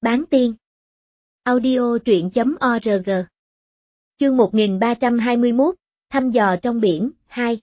Bán tiên. Audio truyện.org. Chương 1321, thăm dò trong biển, 2.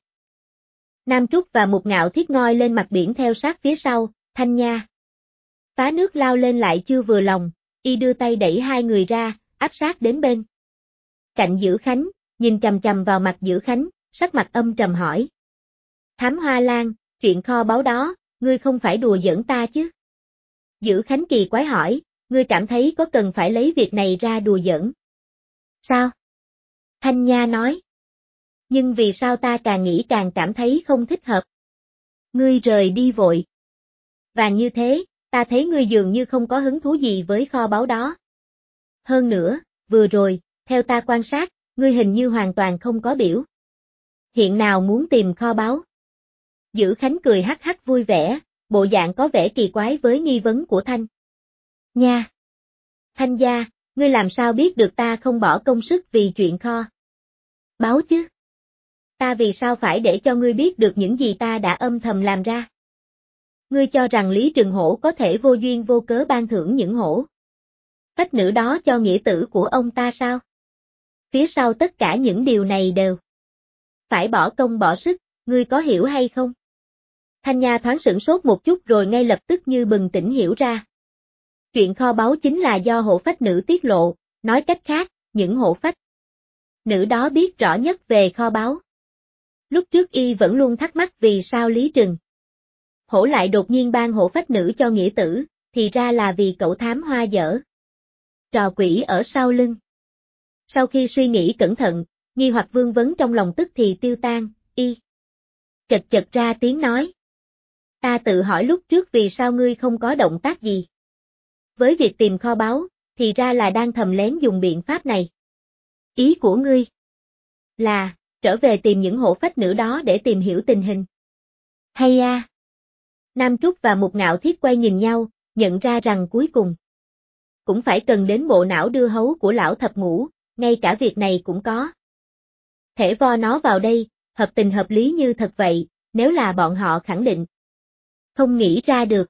Nam Trúc và Mục Ngạo Thiết ngoi lên mặt biển theo sát phía sau, Thanh Nha. Phá nước lao lên lại chưa vừa lòng, y đưa tay đẩy hai người ra, áp sát đến bên cạnh Dữ Khánh, nhìn chằm chằm vào mặt Dữ Khánh, sắc mặt âm trầm hỏi. Thám Hoa Lan, chuyện kho báu đó, ngươi không phải đùa giỡn ta chứ? Dữ Khánh kỳ quái hỏi, ngươi cảm thấy có cần phải lấy việc này ra đùa giỡn? Sao? Thanh Nha nói. Nhưng vì sao ta càng nghĩ càng cảm thấy không thích hợp? Ngươi rời đi vội. Và như thế, ta thấy ngươi dường như không có hứng thú gì với kho báu đó. Hơn nữa, vừa rồi, theo ta quan sát, ngươi hình như hoàn toàn không có biểu hiện nào muốn tìm kho báu. Dữ Khánh cười hắc hắc vui vẻ, bộ dạng có vẻ kỳ quái với nghi vấn của Thanh Nha. Thanh gia, ngươi làm sao biết được ta không bỏ công sức vì chuyện kho báu chứ? Ta vì sao phải để cho ngươi biết được những gì ta đã âm thầm làm ra? Ngươi cho rằng Lý Trừng Hổ có thể vô duyên vô cớ ban thưởng những hổ phách nữ đó cho nghĩa tử của ông ta sao? Phía sau tất cả những điều này đều phải bỏ công bỏ sức, ngươi có hiểu hay không? Thanh Nha thoáng sửng sốt một chút rồi ngay lập tức như bừng tỉnh hiểu ra. Chuyện kho báu chính là do hộ phách nữ tiết lộ, nói cách khác, những hộ phách nữ đó biết rõ nhất về kho báu. Lúc trước y vẫn luôn thắc mắc vì sao Lý Trừng Hổ lại đột nhiên ban hộ phách nữ cho nghĩa tử, thì ra là vì cậu thám hoa dở trò quỷ ở sau lưng. Sau khi suy nghĩ cẩn thận, nghi hoặc vương vấn trong lòng tức thì tiêu tan, y chật chật ra tiếng nói. Ta tự hỏi lúc trước vì sao ngươi không có động tác gì với việc tìm kho báu, thì ra là đang thầm lén dùng biện pháp này. Ý của ngươi là trở về tìm những hộ phách nữ đó để tìm hiểu tình hình. Hay a. Nam Trúc và Mục Ngạo Thiết quay nhìn nhau, nhận ra rằng cuối cùng cũng phải cần đến bộ não đưa hấu của lão thập ngũ, ngay cả việc này cũng có thể vo nó vào đây, hợp tình hợp lý như thật vậy, nếu là bọn họ khẳng định không nghĩ ra được.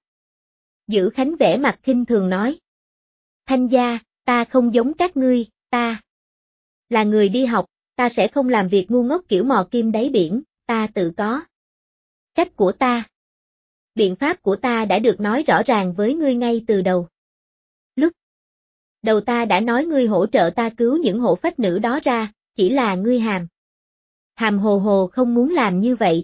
Dữ Khánh vẻ mặt khinh thường nói. Thanh gia, ta không giống các ngươi, ta là người đi học, ta sẽ không làm việc ngu ngốc kiểu mò kim đáy biển, ta tự có cách của ta. Biện pháp của ta đã được nói rõ ràng với ngươi ngay từ đầu. Lúc đầu ta đã nói ngươi hỗ trợ ta cứu những hộ phách nữ đó ra, chỉ là ngươi hàm hồ hồ không muốn làm như vậy.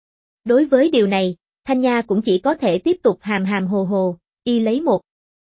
Đối với điều này, Thanh Nha cũng chỉ có thể tiếp tục hàm hồ hồ, y lấy một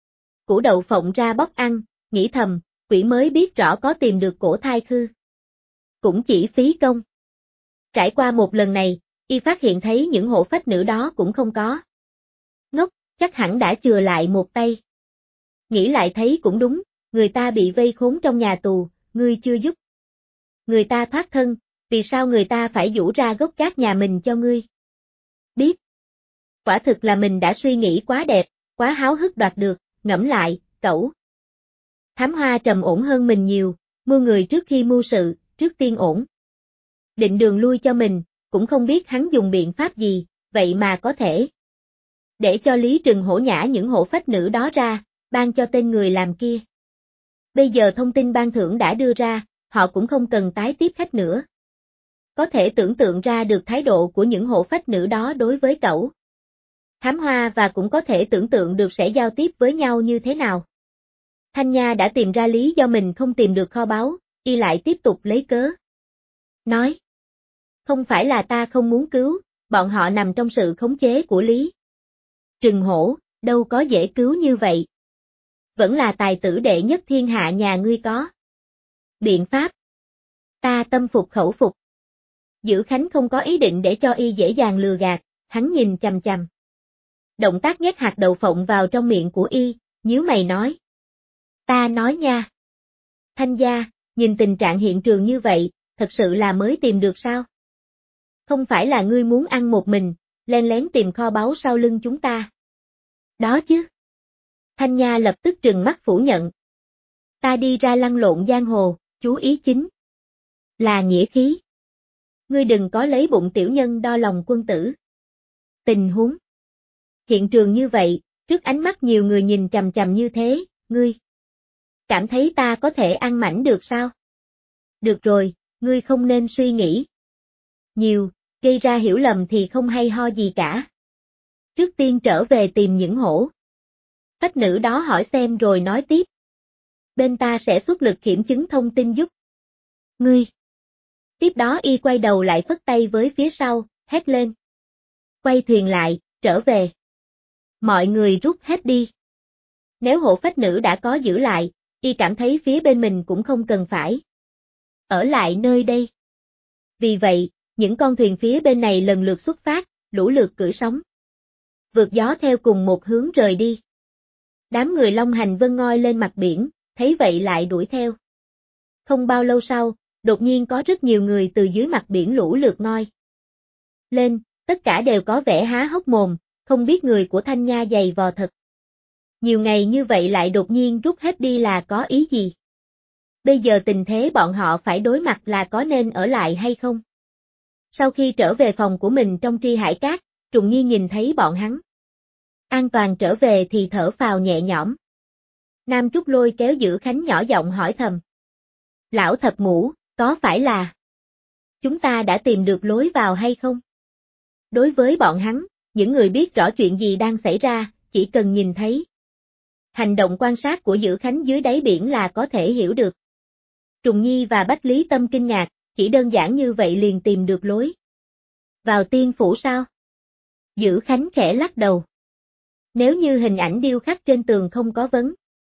củ đậu phộng ra bóc ăn, nghĩ thầm, quỷ mới biết rõ có tìm được cổ thai khư. Cũng chỉ phí công. Trải qua một lần này, y phát hiện thấy những hộ phách nữ đó cũng không có ngốc, chắc hẳn đã chừa lại một tay. Nghĩ lại thấy cũng đúng, người ta bị vây khốn trong nhà tù, ngươi chưa giúp người ta thoát thân, vì sao người ta phải giũ ra gốc gác nhà mình cho ngươi? Biết. Quả thực là mình đã suy nghĩ quá đẹp, quá háo hức đoạt được, ngẫm lại, cẩu thám hoa trầm ổn hơn mình nhiều, mưu người trước khi mưu sự, trước tiên ổn định đường lui cho mình, cũng không biết hắn dùng biện pháp gì, vậy mà có thể để cho Lý Trừng Hổ nhả những hộ phách nữ đó ra, ban cho tên người làm kia. Bây giờ thông tin ban thưởng đã đưa ra, họ cũng không cần tái tiếp khách nữa. Có thể tưởng tượng ra được thái độ của những hộ phách nữ đó đối với cậu thám hoa và cũng có thể tưởng tượng được sẽ giao tiếp với nhau như thế nào. Thanh Nha đã tìm ra lý do mình không tìm được kho báu, y lại tiếp tục lấy cớ. Nói, không phải là ta không muốn cứu, bọn họ nằm trong sự khống chế của Lý Trừng Hổ, đâu có dễ cứu như vậy. Vẫn là tài tử đệ nhất thiên hạ nhà ngươi có biện pháp. Ta tâm phục khẩu phục. Dữ Khánh không có ý định để cho y dễ dàng lừa gạt, hắn nhìn chằm chằm động tác nhét hạt đậu phộng vào trong miệng của y, nhíu mày nói. Ta nói nha. Thanh gia, nhìn tình trạng hiện trường như vậy, thật sự là mới tìm được sao? Không phải là ngươi muốn ăn một mình, len lén tìm kho báu sau lưng chúng ta. Đó chứ. Thanh Nha lập tức trừng mắt phủ nhận. Ta đi ra lăn lộn giang hồ, chú ý chính là nghĩa khí. Ngươi đừng có lấy bụng tiểu nhân đo lòng quân tử. Tình huống hiện trường như vậy, trước ánh mắt nhiều người nhìn chằm chằm như thế, ngươi cảm thấy ta có thể ăn mảnh được sao? Được rồi, ngươi không nên suy nghĩ nhiều, gây ra hiểu lầm thì không hay ho gì cả. Trước tiên trở về tìm những hổ phách nữ đó hỏi xem rồi nói tiếp. Bên ta sẽ xuất lực kiểm chứng thông tin giúp ngươi. Tiếp đó y quay đầu lại phất tay với phía sau, hét lên. Quay thuyền lại, trở về. Mọi người rút hết đi. Nếu hộ phách nữ đã có giữ lại, y cảm thấy phía bên mình cũng không cần phải ở lại nơi đây. Vì vậy, những con thuyền phía bên này lần lượt xuất phát, lũ lượt cưỡi sóng vượt gió theo cùng một hướng rời đi. Đám người long hành vân ngoi lên mặt biển, thấy vậy lại đuổi theo. Không bao lâu sau, đột nhiên có rất nhiều người từ dưới mặt biển lũ lượt ngoi lên, tất cả đều có vẻ há hốc mồm, không biết người của Thanh Nha dày vò thật. Nhiều ngày như vậy lại đột nhiên rút hết đi là có ý gì? Bây giờ tình thế bọn họ phải đối mặt là có nên ở lại hay không? Sau khi trở về phòng của mình trong Tri Hải Cát, Trùng Nhi nhìn thấy bọn hắn an toàn trở về thì thở phào nhẹ nhõm. Nam Trúc Lôi kéo Giữ Khánh nhỏ giọng hỏi thầm. Lão Thập Ngũ, có phải là chúng ta đã tìm được lối vào hay không? Đối với bọn hắn, những người biết rõ chuyện gì đang xảy ra, chỉ cần nhìn thấy hành động quan sát của Giữ Khánh dưới đáy biển là có thể hiểu được. Trùng Nhi và Bách Lý Tâm kinh ngạc, chỉ đơn giản như vậy liền tìm được lối vào tiên phủ sao? Giữ Khánh khẽ lắc đầu. Nếu như hình ảnh điêu khắc trên tường không có vấn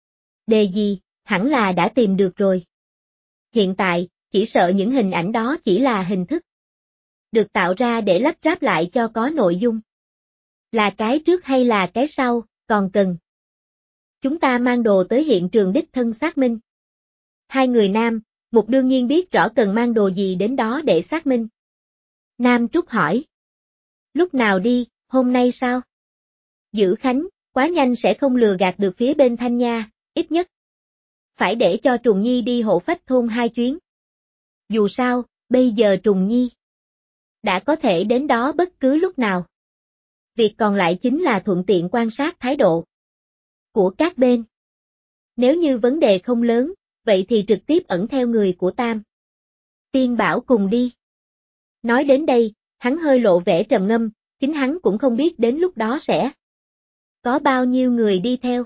đề gì, hẳn là đã tìm được rồi. Hiện tại, chỉ sợ những hình ảnh đó chỉ là hình thức được tạo ra để lắp ráp lại cho có nội dung. Là cái trước hay là cái sau, còn cần chúng ta mang đồ tới hiện trường đích thân xác minh. Hai người nam, Mục đương nhiên biết rõ cần mang đồ gì đến đó để xác minh. Nam Trúc hỏi. Lúc nào đi, hôm nay sao? Giữ Khánh, quá nhanh sẽ không lừa gạt được phía bên Thanh Nha, ít nhất phải để cho Trùng Nhi đi hộ phách thôn 2 chuyến. Dù sao, bây giờ Trùng Nhi đã có thể đến đó bất cứ lúc nào. Việc còn lại chính là thuận tiện quan sát thái độ của các bên. Nếu như vấn đề không lớn, vậy thì trực tiếp ẩn theo người của Tam Tiên Bảo cùng đi. Nói đến đây, hắn hơi lộ vẻ trầm ngâm, chính hắn cũng không biết đến lúc đó sẽ có bao nhiêu người đi theo.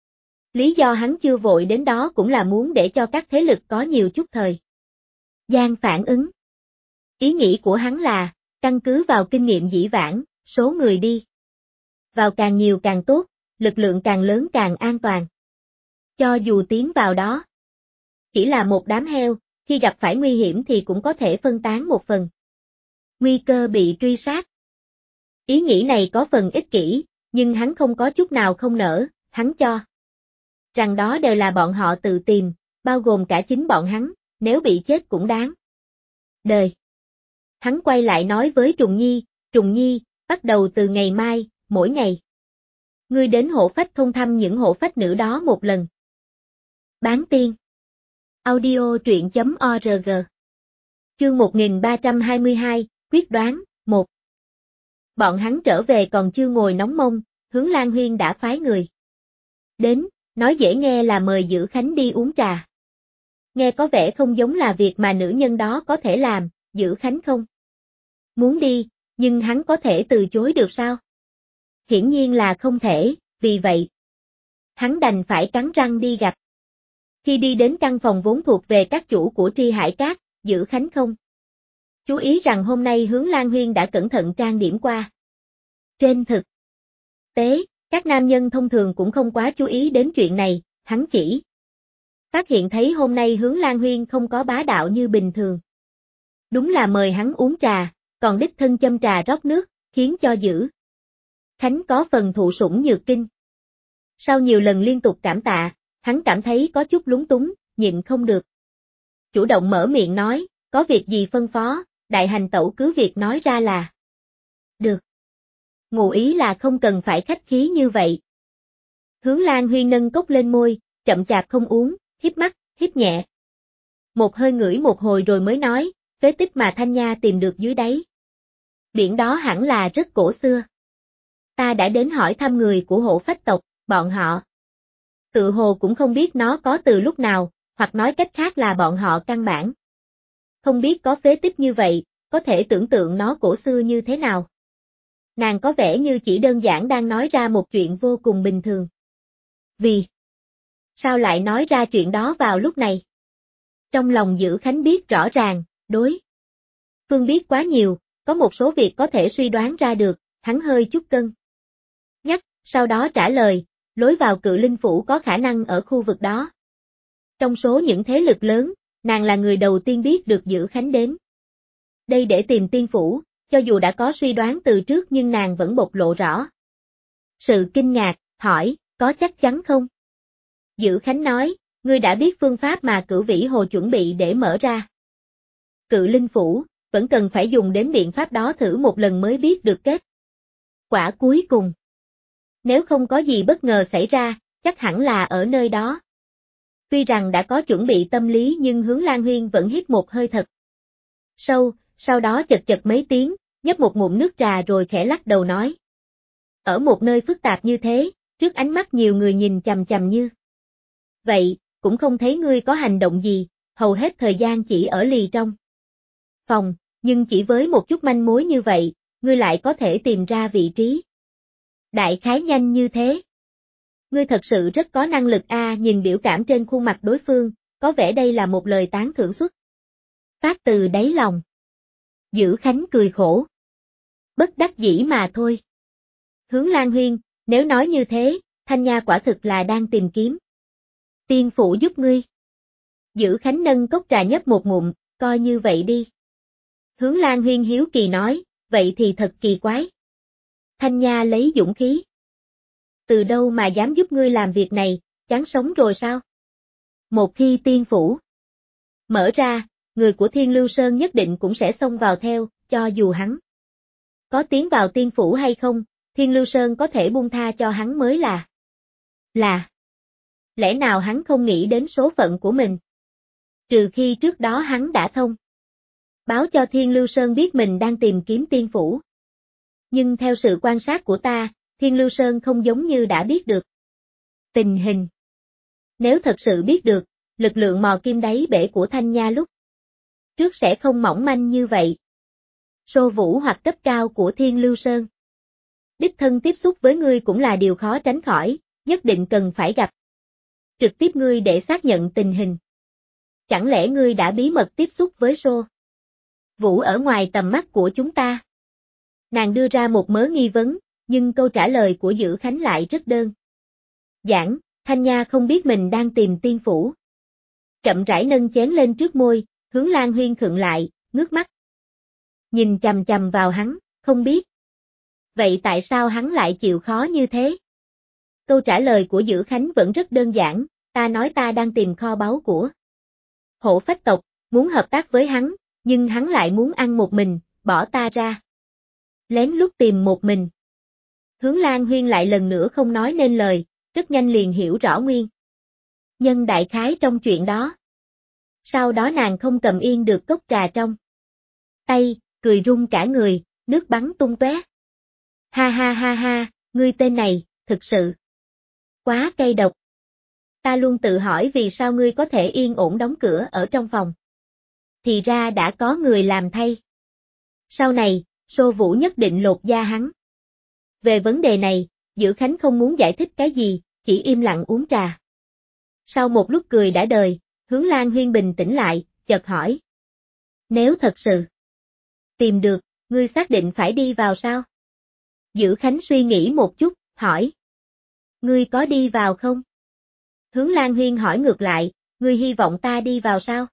Lý do hắn chưa vội đến đó cũng là muốn để cho các thế lực có nhiều chút thời gian phản ứng. Ý nghĩ của hắn là, căn cứ vào kinh nghiệm dĩ vãng, số người đi vào càng nhiều càng tốt, lực lượng càng lớn càng an toàn. Cho dù tiến vào đó chỉ là một đám heo, khi gặp phải nguy hiểm thì cũng có thể phân tán một phần nguy cơ bị truy sát. Ý nghĩ này có phần ích kỷ, nhưng hắn không có chút nào không nỡ, hắn cho rằng đó đều là bọn họ tự tìm, bao gồm cả chính bọn hắn, nếu bị chết cũng đáng đời. Hắn quay lại nói với Trùng Nhi, bắt đầu từ ngày mai, mỗi ngày ngươi đến hộ phách thôn thăm những hộ phách nữ đó một lần. Bán tiên. Audio truyện.org. Chương 1322, quyết đoán, 1. Bọn hắn trở về còn chưa ngồi nóng mông, Hướng Lan Huyên đã phái người đến, nói dễ nghe là mời Giữ Khánh đi uống trà. Nghe có vẻ không giống là việc mà nữ nhân đó có thể làm, Giữ Khánh không muốn đi, nhưng hắn có thể từ chối được sao? Hiển nhiên là không thể, vì vậy hắn đành phải cắn răng đi gặp. Khi đi đến căn phòng vốn thuộc về các chủ của Tri Hải Cát, Giữ Khánh không chú ý rằng hôm nay Hướng Lan Huyên đã cẩn thận trang điểm qua. Trên thực tế, các nam nhân thông thường cũng không quá chú ý đến chuyện này, hắn chỉ phát hiện thấy hôm nay Hướng Lan Huyên không có bá đạo như bình thường. Đúng là mời hắn uống trà, còn đích thân châm trà rót nước, khiến cho Giữ Khánh có phần thụ sủng nhược kinh. Sau nhiều lần liên tục cảm tạ, hắn cảm thấy có chút lúng túng, nhịn không được. Chủ động mở miệng nói, có việc gì phân phó, đại hành tẩu cứ việc nói ra là được. Ngụ ý là không cần phải khách khí như vậy. Hướng Lan Huyên nâng cốc lên môi, chậm chạp không uống, híp mắt, híp nhẹ. Một hơi ngửi một hồi rồi mới nói, phế tích mà Thanh Nha tìm được dưới đáy biển đó hẳn là rất cổ xưa. Ta đã đến hỏi thăm người của hộ phách tộc, bọn họ Tự hồ cũng không biết nó có từ lúc nào, hoặc nói cách khác là bọn họ căn bản không biết có phế tích như vậy, có thể tưởng tượng nó cổ xưa như thế nào. Nàng có vẻ như chỉ đơn giản đang nói ra một chuyện vô cùng bình thường. Vì sao lại nói ra chuyện đó vào lúc này? Trong lòng Dữ Khánh biết rõ ràng, đối phương biết quá nhiều, có một số việc có thể suy đoán ra được, hắn hơi chút cân nhắc, sau đó trả lời, lối vào Cự Linh Phủ có khả năng ở khu vực đó. Trong số những thế lực lớn, nàng là người đầu tiên biết được Dữ Khánh đến đây để tìm tiên phủ, cho dù đã có suy đoán từ trước nhưng nàng vẫn bộc lộ rõ sự kinh ngạc, hỏi, có chắc chắn không? Dữ Khánh nói, ngươi đã biết phương pháp mà Cửu Vĩ Hồ chuẩn bị để mở ra Cự Linh Phủ, vẫn cần phải dùng đến biện pháp đó thử một lần mới biết được kết quả cuối cùng. Nếu không có gì bất ngờ xảy ra, chắc hẳn là ở nơi đó. Tuy rằng đã có chuẩn bị tâm lý nhưng Hướng Lan Huyên vẫn hít một hơi thật sâu, sau đó chật chật mấy tiếng, nhấp một ngụm nước trà rồi khẽ lắc đầu nói. Ở một nơi phức tạp như thế, trước ánh mắt nhiều người nhìn chằm chằm như vậy, cũng không thấy ngươi có hành động gì, hầu hết thời gian chỉ ở lì trong phòng, nhưng chỉ với một chút manh mối như vậy, ngươi lại có thể tìm ra vị trí đại khái nhanh như thế. Ngươi thật sự rất có năng lực nhìn biểu cảm trên khuôn mặt đối phương, có vẻ đây là một lời tán thưởng xuất phát từ đáy lòng. Dữ Khánh cười khổ. Bất đắc dĩ mà thôi. Hướng Lan Huyên, nếu nói như thế, Thanh Nha quả thực là đang tìm kiếm tiên phụ giúp ngươi. Dữ Khánh nâng cốc trà nhấp một ngụm, coi như vậy đi. Hướng Lan Huyên hiếu kỳ nói, vậy thì thật kỳ quái. Thanh Nha lấy dũng khí. Từ đâu mà dám giúp ngươi làm việc này, chán sống rồi sao? Một khi tiên phủ mở ra, người của Thiên Lưu Sơn nhất định cũng sẽ xông vào theo, cho dù hắn có tiến vào tiên phủ hay không, Thiên Lưu Sơn có thể buông tha cho hắn mới là. Lẽ nào hắn không nghĩ đến số phận của mình? Trừ khi trước đó hắn đã thông báo cho Thiên Lưu Sơn biết mình đang tìm kiếm tiên phủ. Nhưng theo sự quan sát của ta, Thiên Lưu Sơn không giống như đã biết được tình hình. Nếu thật sự biết được, lực lượng mò kim đáy bể của Thanh Nha lúc trước sẽ không mỏng manh như vậy. Sô Vũ hoặc cấp cao của Thiên Lưu Sơn. Đích thân tiếp xúc với ngươi cũng là điều khó tránh khỏi, nhất định cần phải gặp trực tiếp ngươi để xác nhận tình hình. Chẳng lẽ ngươi đã bí mật tiếp xúc với Sô Vũ ở ngoài tầm mắt của chúng ta? Nàng đưa ra một mớ nghi vấn, nhưng câu trả lời của Dữ Khánh lại rất đơn giản, Thanh Nha không biết mình đang tìm tiên phủ. Chậm rãi nâng chén lên trước môi, Hướng Lan Huyên khựng lại, ngước mắt nhìn chằm chằm vào hắn, không biết. Vậy tại sao hắn lại chịu khó như thế? Câu trả lời của Dữ Khánh vẫn rất đơn giản, ta nói ta đang tìm kho báu của Hổ Phách tộc, muốn hợp tác với hắn, nhưng hắn lại muốn ăn một mình, bỏ ta ra. Lén lút tìm một mình. Hướng Lan Huyên lại lần nữa không nói nên lời, rất nhanh liền hiểu rõ nguyên nhân đại khái trong chuyện đó. Sau đó nàng không cầm yên được cốc trà trong tay, cười run cả người, nước bắn tung tóe. Ha ha ha ha, ngươi tên này, thực sự quá cay độc. Ta luôn tự hỏi vì sao ngươi có thể yên ổn đóng cửa ở trong phòng. Thì ra đã có người làm thay. Sau này, Sô Vũ nhất định lột da hắn. Về vấn đề này, Dữ Khánh không muốn giải thích cái gì, chỉ im lặng uống trà. Sau một lúc cười đã đời, Hướng Lan Huyên bình tĩnh lại, chợt hỏi. Nếu thật sự tìm được, ngươi xác định phải đi vào sao? Dữ Khánh suy nghĩ một chút, hỏi. Ngươi có đi vào không? Hướng Lan Huyên hỏi ngược lại, ngươi hy vọng ta đi vào sao?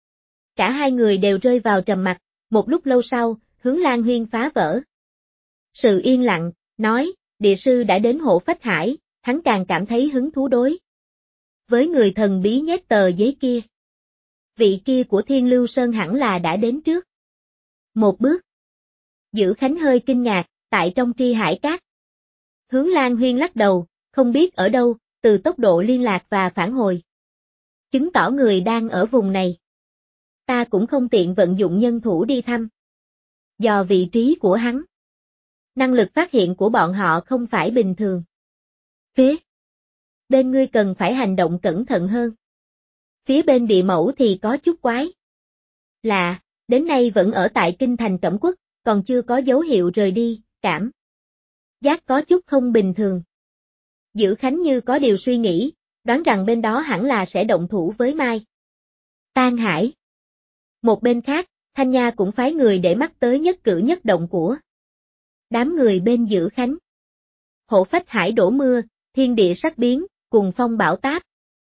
Cả hai người đều rơi vào trầm mặc, một lúc lâu sau, Hướng Lan Huyên phá vỡ sự yên lặng, nói, địa sư đã đến Hộ Phách Hải, hắn càng cảm thấy hứng thú đối với người thần bí nhét tờ giấy kia. Vị kia của Thiên Lưu Sơn hẳn là đã đến trước một bước. Dữ Khánh hơi kinh ngạc, tại trong Tri Hải Cát. Hướng Lan Huyên lắc đầu, không biết ở đâu, từ tốc độ liên lạc và phản hồi chứng tỏ người đang ở vùng này. Ta cũng không tiện vận dụng nhân thủ đi thăm dò vị trí của hắn. Năng lực phát hiện của bọn họ không phải bình thường. Phía Bên ngươi cần phải hành động cẩn thận hơn. Phía bên địa mẫu thì có chút quái. Lạ, đến nay vẫn ở tại kinh thành Cẩm Quốc, còn chưa có dấu hiệu rời đi, cảm giác có chút không bình thường. Dữ Khánh như có điều suy nghĩ, đoán rằng bên đó hẳn là sẽ động thủ với Mai Tan Hải. Một bên khác, Thanh Nha cũng phái người để mắt tới nhất cử nhất động của đám người bên Dữ Khánh. Hổ phách hải đổ mưa, thiên địa sắc biến, cùng phong bão táp.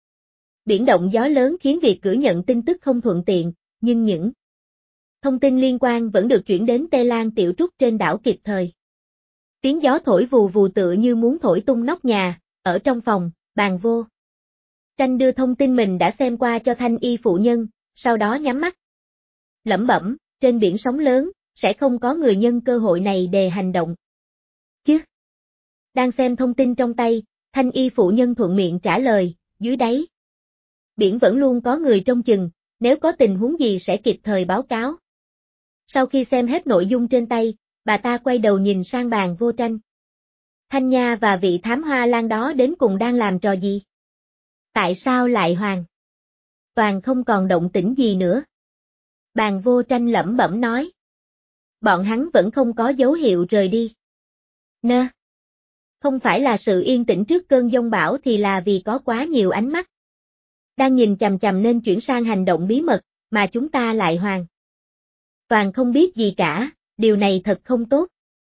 Biển động gió lớn khiến việc cử nhận tin tức không thuận tiện, nhưng những thông tin liên quan vẫn được chuyển đến Tê Lan Tiểu Trúc trên đảo kịp thời. Tiếng gió thổi vù vù tựa như muốn thổi tung nóc nhà, ở trong phòng, Bàn Vô Tranh đưa thông tin mình đã xem qua cho Thanh Y phụ nhân, sau đó nhắm mắt. Lẩm bẩm, trên biển sóng lớn, sẽ không có người nhân cơ hội này để hành động. Chứ? Đang xem thông tin trong tay, Thanh Y phụ nhân thuận miệng trả lời, dưới đáy. Biển vẫn luôn có người trông chừng, nếu có tình huống gì sẽ kịp thời báo cáo. Sau khi xem hết nội dung trên tay, bà ta quay đầu nhìn sang Bàn Vô Tranh. Thanh Nha và vị thám hoa lan đó đến cùng đang làm trò gì? Tại sao lại hoàn toàn không còn động tĩnh gì nữa? Bàn Vô Tranh lẩm bẩm nói. Bọn hắn vẫn không có dấu hiệu rời đi. Nơ. Không phải là sự yên tĩnh trước cơn giông bão thì là vì có quá nhiều ánh mắt đang nhìn chằm chằm nên chuyển sang hành động bí mật, mà chúng ta lại hoàn toàn không biết gì cả, điều này thật không tốt.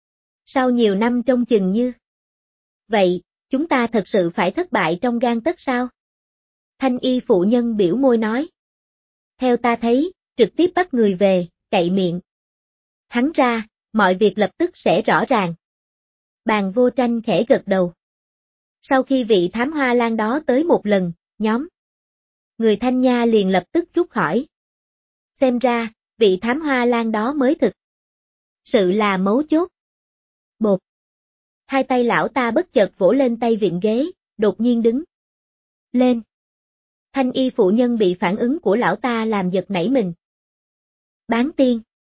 Sau nhiều năm trông chừng như vậy, chúng ta thật sự phải thất bại trong gang tấc sao? Thanh Y phụ nhân biểu môi nói. Theo ta thấy, trực tiếp bắt người về, cậy miệng hắn ra, mọi việc lập tức sẽ rõ ràng. Bàn Vô Tranh khẽ gật đầu. Sau khi vị thám hoa lan đó tới một lần, nhóm người Thanh Nha liền lập tức rút khỏi. Xem ra, vị thám hoa lan đó mới thực sự là mấu chốt. Bột. Hai tay lão ta bất chợt vỗ lên tay vịn ghế, đột nhiên đứng lên. Thanh Y phụ nhân bị phản ứng của lão ta làm giật nảy mình. Bán tiên.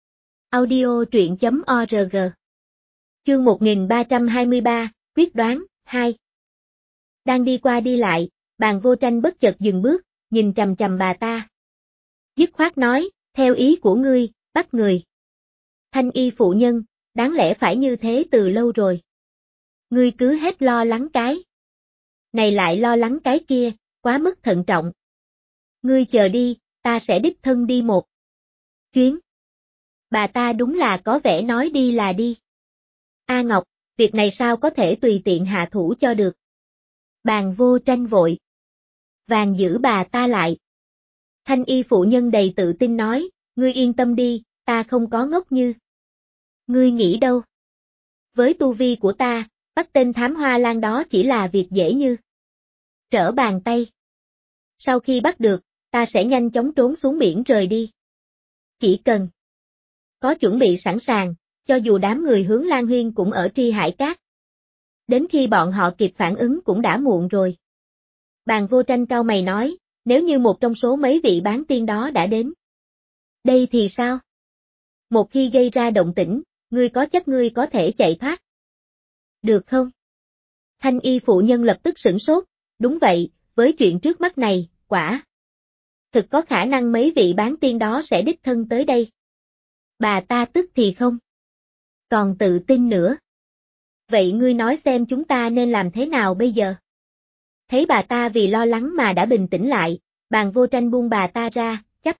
Audio truyện.org. Chương 1323, quyết đoán, 2. Đang đi qua đi lại, Bàn Vô Tranh bất chợt dừng bước, nhìn chằm chằm bà ta. Dứt khoát nói, theo ý của ngươi, bắt người. Thanh Y phụ nhân, đáng lẽ phải như thế từ lâu rồi. Ngươi cứ hết lo lắng cái này lại lo lắng cái kia, quá mức thận trọng. Ngươi chờ đi, ta sẽ đích thân đi một chuyến. Bà ta đúng là có vẻ nói đi là đi. A Ngọc, việc này sao có thể tùy tiện hạ thủ cho được. Bàn Vô Tranh vội vàng giữ bà ta lại. Thanh Y phụ nhân đầy tự tin nói, ngươi yên tâm đi, ta không có ngốc như ngươi nghĩ đâu. Với tu vi của ta, bắt tên thám hoa lan đó chỉ là việc dễ như trở bàn tay. Sau khi bắt được, ta sẽ nhanh chóng trốn xuống biển rời đi. Chỉ cần có chuẩn bị sẵn sàng, cho dù đám người hướng Lan Huyên cũng ở Tri Hải Cát. Đến khi bọn họ kịp phản ứng cũng đã muộn rồi. Bàn Vô Tranh cau mày nói, nếu như một trong số mấy vị bán tiên đó đã đến đây thì sao? Một khi gây ra động tĩnh, ngươi có chắc ngươi có thể chạy thoát? Được không? Thanh Y phụ nhân lập tức sửng sốt, đúng vậy, với chuyện trước mắt này, quả thực có khả năng mấy vị bán tiên đó sẽ đích thân tới đây. Bà ta tức thì không còn tự tin nữa. Vậy ngươi nói xem chúng ta nên làm thế nào bây giờ? Thấy bà ta vì lo lắng mà đã bình tĩnh lại, Bàn Vô Tranh buông bà ta ra, chắp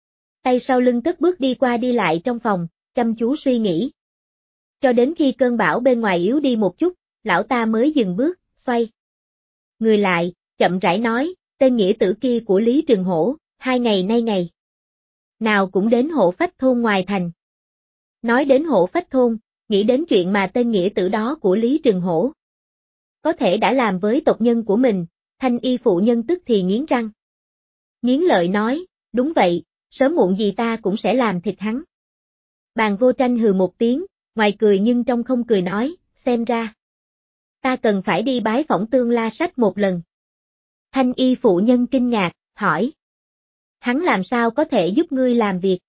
tay sau lưng cất bước đi qua đi lại trong phòng, chăm chú suy nghĩ. Cho đến khi cơn bão bên ngoài yếu đi một chút, lão ta mới dừng bước, xoay người lại, chậm rãi nói, tên nghĩa tử kia của Lý Trường Hổ, 2 ngày nay ngày nào cũng đến Hộ Phách thôn ngoài thành. Nói đến Hộ Phách thôn, nghĩ đến chuyện mà tên nghĩa tử đó của Lý Trường Hổ có thể đã làm với tộc nhân của mình, Thanh Y phụ nhân tức thì nghiến răng. Nghiến lợi nói, đúng vậy, sớm muộn gì ta cũng sẽ làm thịt hắn. Bàn Vô Tranh hừ một tiếng, ngoài cười nhưng trong không cười nói, xem ra ta cần phải đi bái phỏng Tương La Sách một lần. Thanh Y phụ nhân kinh ngạc, hỏi. Hắn làm sao có thể giúp ngươi làm việc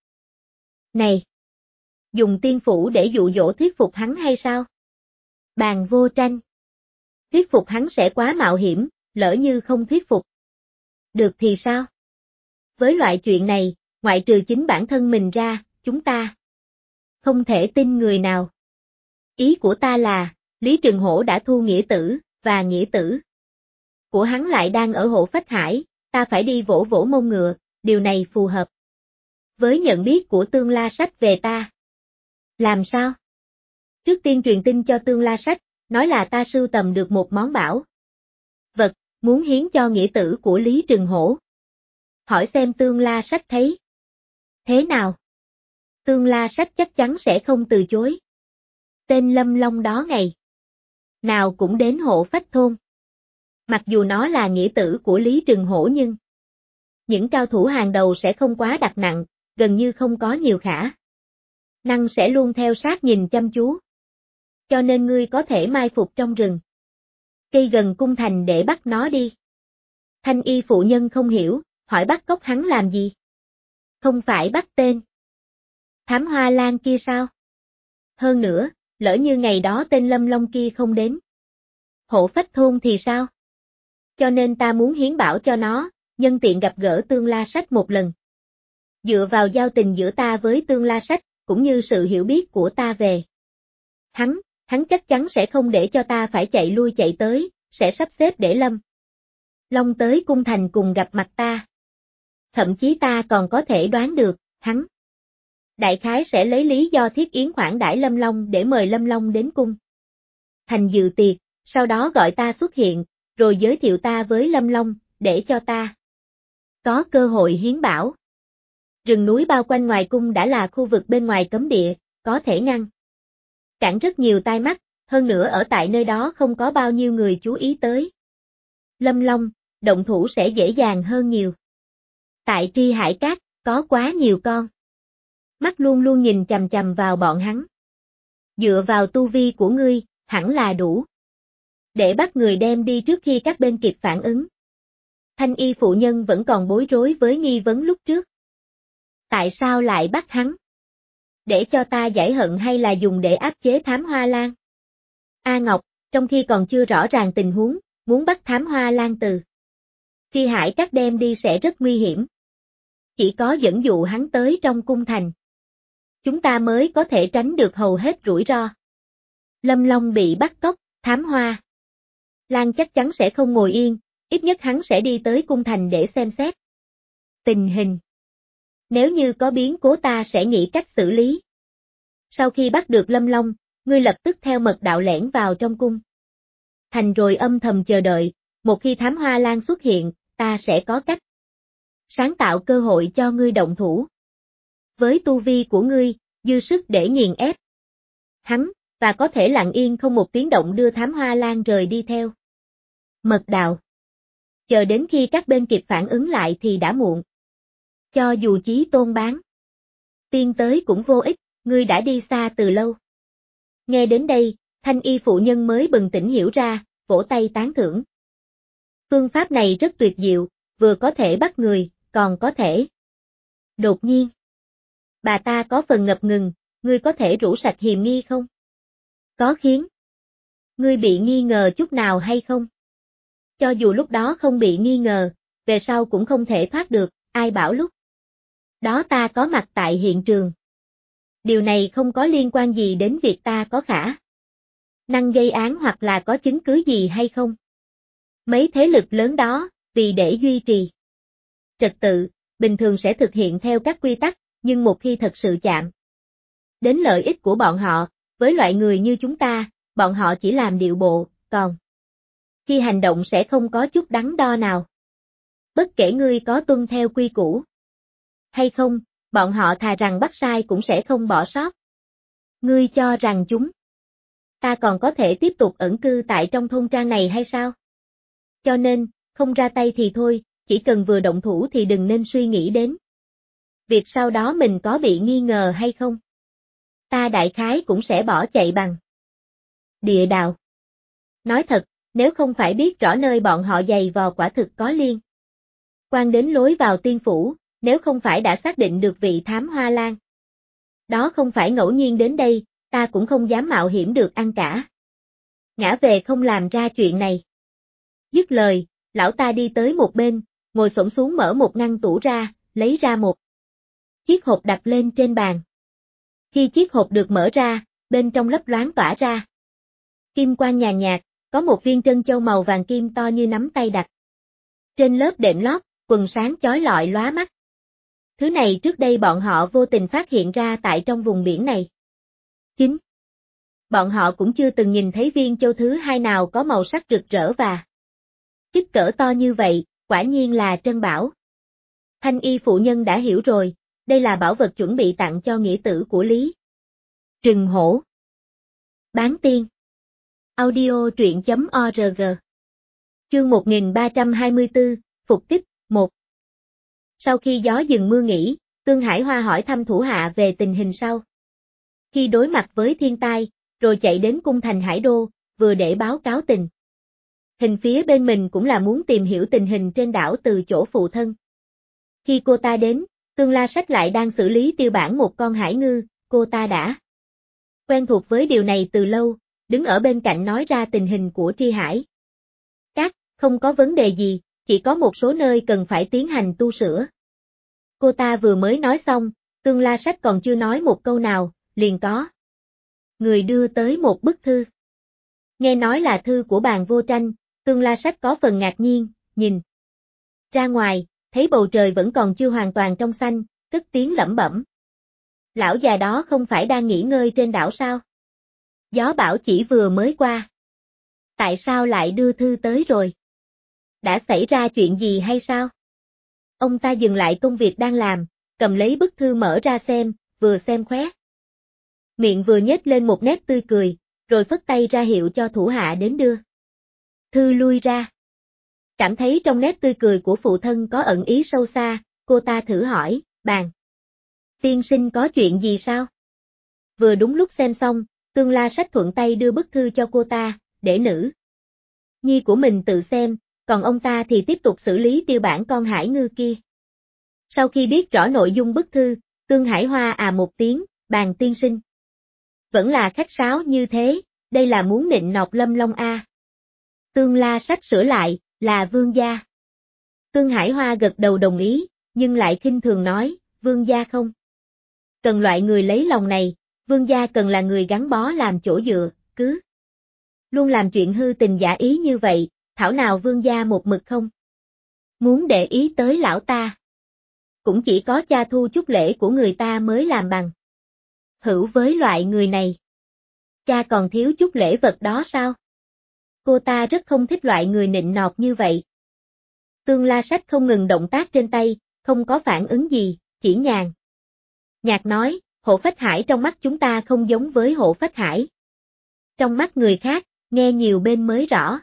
này? Dùng tiên phủ để dụ dỗ thuyết phục hắn hay sao? Bàn Vô Tranh. Thuyết phục hắn sẽ quá mạo hiểm, lỡ như không thuyết phục được thì sao? Với loại chuyện này, ngoại trừ chính bản thân mình ra, chúng ta không thể tin người nào. Ý của ta là, Lý Trừng Hổ đã thu nghĩa tử, và nghĩa tử của hắn lại đang ở Hộ Phách Hải, ta phải đi vỗ vỗ mông ngựa, điều này phù hợp với nhận biết của Tương La Sách về ta. Làm sao? Trước tiên truyền tin cho Tương La Sách, nói là ta sưu tầm được một món bảo vật, muốn hiến cho nghĩa tử của Lý Trừng Hổ. Hỏi xem Tương La Sách thấy thế nào? Tương La Sách chắc chắn sẽ không từ chối. Tên Lâm Long đó ngày nào cũng đến Hộ Phách thôn. Mặc dù nó là nghĩa tử của Lý Trừng Hổ nhưng những cao thủ hàng đầu sẽ không quá đặt nặng, gần như không có nhiều khả năng sẽ luôn theo sát nhìn chăm chú. Cho nên ngươi có thể mai phục trong rừng cây gần cung thành để bắt nó đi. Thanh y phụ nhân không hiểu, hỏi bắt cóc hắn làm gì? Không phải bắt tên Thám Hoa Lan kia sao? Hơn nữa, lỡ như ngày đó tên Lâm Long kia không đến Hộ Phách thôn thì sao? Cho nên ta muốn hiến bảo cho nó, nhân tiện gặp gỡ Tương La Sách một lần. Dựa vào giao tình giữa ta với Tương La Sách, cũng như sự hiểu biết của ta về hắn chắc chắn sẽ không để cho ta phải chạy lui chạy tới, sẽ sắp xếp để Lâm Long tới cung thành cùng gặp mặt ta. Thậm chí ta còn có thể đoán được, hắn đại khái sẽ lấy lý do thiết yến khoản đãi Lâm Long để mời Lâm Long đến cung thành dự tiệc, sau đó gọi ta xuất hiện, rồi giới thiệu ta với Lâm Long, để cho ta có cơ hội hiến bảo. Rừng núi bao quanh ngoài cung đã là khu vực bên ngoài cấm địa, có thể ngăn cản rất nhiều tai mắt, hơn nữa ở tại nơi đó không có bao nhiêu người chú ý tới Lâm Long, động thủ sẽ dễ dàng hơn nhiều. Tại Tri Hải Cát, có quá nhiều con mắt luôn luôn nhìn chằm chằm vào bọn hắn. Dựa vào tu vi của ngươi, hẳn là đủ để bắt người đem đi trước khi các bên kịp phản ứng. Thanh y phụ nhân vẫn còn bối rối với nghi vấn lúc trước. Tại sao lại bắt hắn? Để cho ta giải hận hay là dùng để áp chế Thám Hoa Lan? A Ngọc, trong khi còn chưa rõ ràng tình huống, muốn bắt Thám Hoa Lan từ Tri Hải Cát đem đi sẽ rất nguy hiểm. Chỉ có dẫn dụ hắn tới trong cung thành, chúng ta mới có thể tránh được hầu hết rủi ro. Lâm Long bị bắt cóc, Thám Hoa Lan chắc chắn sẽ không ngồi yên, ít nhất hắn sẽ đi tới cung thành để xem xét tình hình. Nếu như có biến cố ta sẽ nghĩ cách xử lý. Sau khi bắt được Lâm Long, ngươi lập tức theo mật đạo lẻn vào trong cung thành rồi âm thầm chờ đợi, một khi Thám Hoa Lan xuất hiện, ta sẽ có cách sáng tạo cơ hội cho ngươi động thủ. Với tu vi của ngươi, dư sức để nghiền ép hắn, và có thể lặng yên không một tiếng động đưa Thám Hoa Lan rời đi theo mật đạo. Chờ đến khi các bên kịp phản ứng lại thì đã muộn. Cho dù Chí Tôn bán tiên tới cũng vô ích, ngươi đã đi xa từ lâu. Nghe đến đây, thanh y phụ nhân mới bừng tỉnh hiểu ra, vỗ tay tán thưởng. Phương pháp này rất tuyệt diệu, vừa có thể bắt người, còn có thể đột nhiên. Bà ta có phần ngập ngừng, ngươi có thể rũ sạch hiềm nghi không? Có khiến ngươi bị nghi ngờ chút nào hay không? Cho dù lúc đó không bị nghi ngờ, về sau cũng không thể thoát được, ai bảo lúc đó ta có mặt tại hiện trường. Điều này không có liên quan gì đến việc ta có khả năng gây án hoặc là có chứng cứ gì hay không. Mấy thế lực lớn đó, vì để duy trì trật tự, bình thường sẽ thực hiện theo các quy tắc, nhưng một khi thật sự chạm đến lợi ích của bọn họ, với loại người như chúng ta, bọn họ chỉ làm điệu bộ, còn khi hành động sẽ không có chút đắn đo nào. Bất kể ngươi có tuân theo quy củ hay không, bọn họ thà rằng bắt sai cũng sẽ không bỏ sót. Ngươi cho rằng ta còn có thể tiếp tục ẩn cư tại trong thôn trang này hay sao? Cho nên, không ra tay thì thôi, chỉ cần vừa động thủ thì đừng nên suy nghĩ đến việc sau đó mình có bị nghi ngờ hay không. Ta đại khái cũng sẽ bỏ chạy bằng địa đạo. Nói thật, nếu không phải biết rõ nơi bọn họ giày vò quả thực có liên quan đến lối vào tiên phủ, nếu không phải đã xác định được vị Thám Hoa Lan đó không phải ngẫu nhiên đến đây, ta cũng không dám mạo hiểm được ăn cả ngã về không làm ra chuyện này. Dứt lời, Lão ta đi tới một bên, ngồi xổm xuống mở một ngăn tủ ra, lấy ra một chiếc hộp đặt lên trên bàn. Khi chiếc hộp được mở ra, bên trong lấp loáng tỏa ra kim quang nhàn nhạt, có một viên trân châu màu vàng kim to như nắm tay đặt trên lớp đệm lót, quần sáng chói lọi lóa mắt. Thứ này trước đây bọn họ vô tình phát hiện ra tại trong vùng biển này. Chính bọn họ cũng chưa từng nhìn thấy viên châu thứ hai nào có màu sắc rực rỡ và kích cỡ to như vậy, quả nhiên là trân bảo. Thanh y phụ nhân đã hiểu rồi, đây là bảo vật chuẩn bị tặng cho nghĩa tử của Lý Trừng Hổ. Bán tiên. Audio truyện.org. Chương 1324, Phục tích, 1. Sau khi gió dừng mưa nghỉ, Tương Hải Hoa hỏi thăm thủ hạ về tình hình sau. Khi đối mặt với thiên tai, rồi chạy đến cung thành Hải Đô, vừa để báo cáo tình hình phía bên mình cũng là muốn tìm hiểu tình hình trên đảo từ chỗ phụ thân. Khi cô ta đến, Tương La Sách lại đang xử lý tiêu bản một con hải ngư, cô ta đã quen thuộc với điều này từ lâu, đứng ở bên cạnh nói ra tình hình của Tri Hải. Không có vấn đề gì, chỉ có một số nơi cần phải tiến hành tu sửa. Cô ta vừa mới nói xong, Tương La Sách còn chưa nói một câu nào, liền có người đưa tới một bức thư. Nghe nói là thư của Bàn Vô Tranh, Tương La Sách có phần ngạc nhiên, nhìn ra ngoài, thấy bầu trời vẫn còn chưa hoàn toàn trong xanh, cất tiếng lẩm bẩm. Lão già đó không phải đang nghỉ ngơi trên đảo sao? Gió bão chỉ vừa mới qua. Tại sao lại đưa thư tới rồi? Đã xảy ra chuyện gì hay sao? Ông ta dừng lại công việc đang làm, cầm lấy bức thư mở ra xem, vừa xem khóe miệng vừa nhếch lên một nét tươi cười, rồi phất tay ra hiệu cho thủ hạ đến đưa thư lui ra. Cảm thấy trong nét tươi cười của phụ thân có ẩn ý sâu xa, cô ta thử hỏi, Bàn tiên sinh có chuyện gì sao? Vừa đúng lúc xem xong, Tương La Sách thuận tay đưa bức thư cho cô ta, để nữ nhi của mình tự xem, còn ông ta thì tiếp tục xử lý tiêu bản con hải ngư kia. Sau khi biết rõ nội dung bức thư, Tương Hải Hoa một tiếng, Bàn tiên sinh vẫn là khách sáo như thế, đây là muốn nịnh nọt Lâm Long a. Tương La Sách sửa lại, là vương gia. Tương Hải Hoa gật đầu đồng ý, nhưng lại khinh thường nói, vương gia không cần loại người lấy lòng này, vương gia cần là người gắn bó làm chỗ dựa, cứ luôn làm chuyện hư tình giả ý như vậy, thảo nào vương gia một mực không muốn để ý tới lão ta. Cũng chỉ có cha thu chút lễ của người ta mới làm bằng hữu với loại người này. Cha còn thiếu chút lễ vật đó sao? Cô ta rất không thích loại người nịnh nọt như vậy. Tương La Sách không ngừng động tác trên tay, không có phản ứng gì, chỉ nhàn nhạt nói, Hộ Phách Hải trong mắt chúng ta không giống với Hộ Phách Hải trong mắt người khác, nghe nhiều bên mới rõ.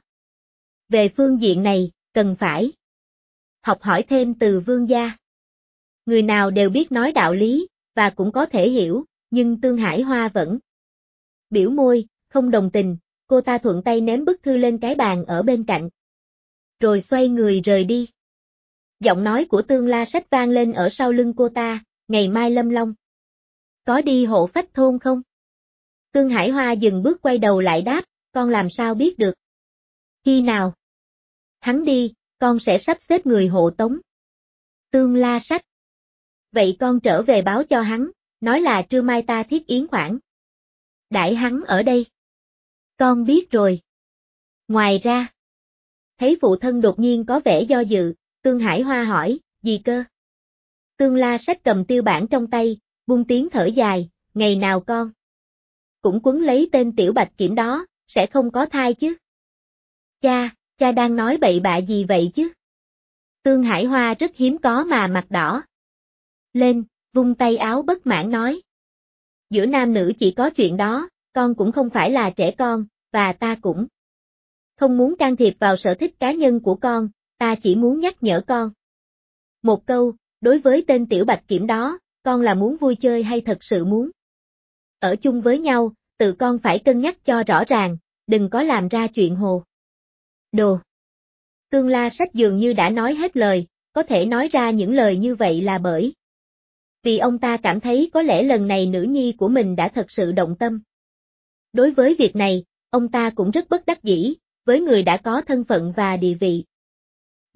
Về phương diện này, cần phải học hỏi thêm từ vương gia. Người nào đều biết nói đạo lý, và cũng có thể hiểu, nhưng Tương Hải Hoa vẫn biểu môi, không đồng tình, cô ta thuận tay ném bức thư lên cái bàn ở bên cạnh. Rồi xoay người rời đi. Giọng nói của Tương La Sách vang lên ở sau lưng cô ta, ngày mai Lâm Long có đi Hộ Phách thôn không? Tương Hải Hoa dừng bước quay đầu lại đáp, con làm sao biết được? Khi nào hắn đi, con sẽ sắp xếp người hộ tống. Tương La Sách. Vậy con trở về báo cho hắn, nói là trưa mai ta thiết yến khoản đãi hắn ở đây. Con biết rồi. Ngoài ra, thấy phụ thân đột nhiên có vẻ do dự, Tương Hải Hoa hỏi, gì cơ? Tương La Sách cầm tiêu bản trong tay, buông tiếng thở dài, ngày nào con cũng quấn lấy tên tiểu bạch kiểm đó, sẽ không có thai chứ? Cha đang nói bậy bạ gì vậy chứ? Tương Hải Hoa rất hiếm có mà mặt đỏ lên, vung tay áo bất mãn nói. Giữa nam nữ chỉ có chuyện đó, con cũng không phải là trẻ con, và ta cũng không muốn can thiệp vào sở thích cá nhân của con, ta chỉ muốn nhắc nhở con. Một câu, đối với tên tiểu bạch kiểm đó, con là muốn vui chơi hay thật sự muốn ở chung với nhau, tự con phải cân nhắc cho rõ ràng, đừng có làm ra chuyện hồ đồ. Tương La Sách dường như đã nói hết lời, có thể nói ra những lời như vậy là bởi vì ông ta cảm thấy có lẽ lần này nữ nhi của mình đã thật sự động tâm. Đối với việc này, ông ta cũng rất bất đắc dĩ, với người đã có thân phận và địa vị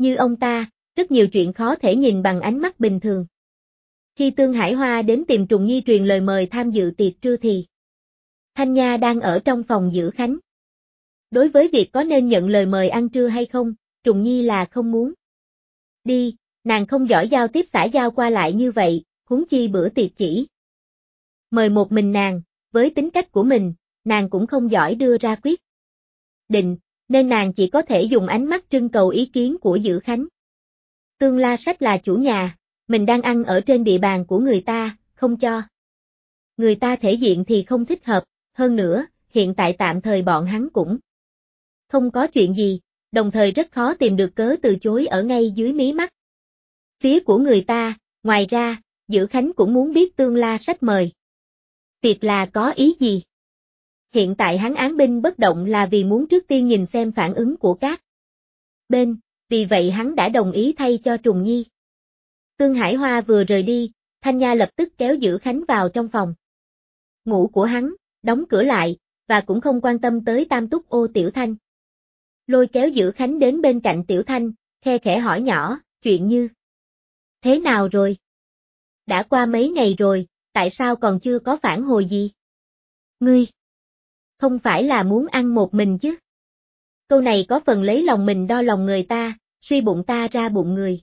Như ông ta, rất nhiều chuyện khó thể nhìn bằng ánh mắt bình thường. Khi Tương Hải Hoa đến tìm Trùng Nhi truyền lời mời tham dự tiệc trưa thì Thanh Nha đang ở trong phòng giữ khánh. Đối với việc có nên nhận lời mời ăn trưa hay không, Trùng Nhi là không muốn. Đi, nàng không giỏi giao tiếp xã giao qua lại như vậy, huống chi bữa tiệc chỉ mời một mình nàng, với tính cách của mình, nàng cũng không giỏi đưa ra quyết định, nên nàng chỉ có thể dùng ánh mắt trưng cầu ý kiến của giữ khánh. Tương La Sách là chủ nhà, mình đang ăn ở trên địa bàn của người ta, không cho người ta thể diện thì không thích hợp, hơn nữa, hiện tại tạm thời bọn hắn cũng không có chuyện gì, đồng thời rất khó tìm được cớ từ chối ở ngay dưới mí mắt phía của người ta, ngoài ra, Giữ Khánh cũng muốn biết Tương La Sách mời tiệc là có ý gì. Hiện tại hắn án binh bất động là vì muốn trước tiên nhìn xem phản ứng của các bên, vì vậy hắn đã đồng ý thay cho Trùng Nhi. Tương Hải Hoa vừa rời đi, Thanh Nha lập tức kéo Giữ Khánh vào trong phòng ngủ của hắn, đóng cửa lại, và cũng không quan tâm tới Tam Túc Ô Tiểu Thanh. Lôi kéo Giữ Khánh đến bên cạnh Tiểu Thanh, khe khẽ hỏi nhỏ, chuyện như thế nào rồi? Đã qua mấy ngày rồi, tại sao còn chưa có phản hồi gì? Ngươi không phải là muốn ăn một mình chứ? Câu này có phần lấy lòng mình đo lòng người ta, suy bụng ta ra bụng người.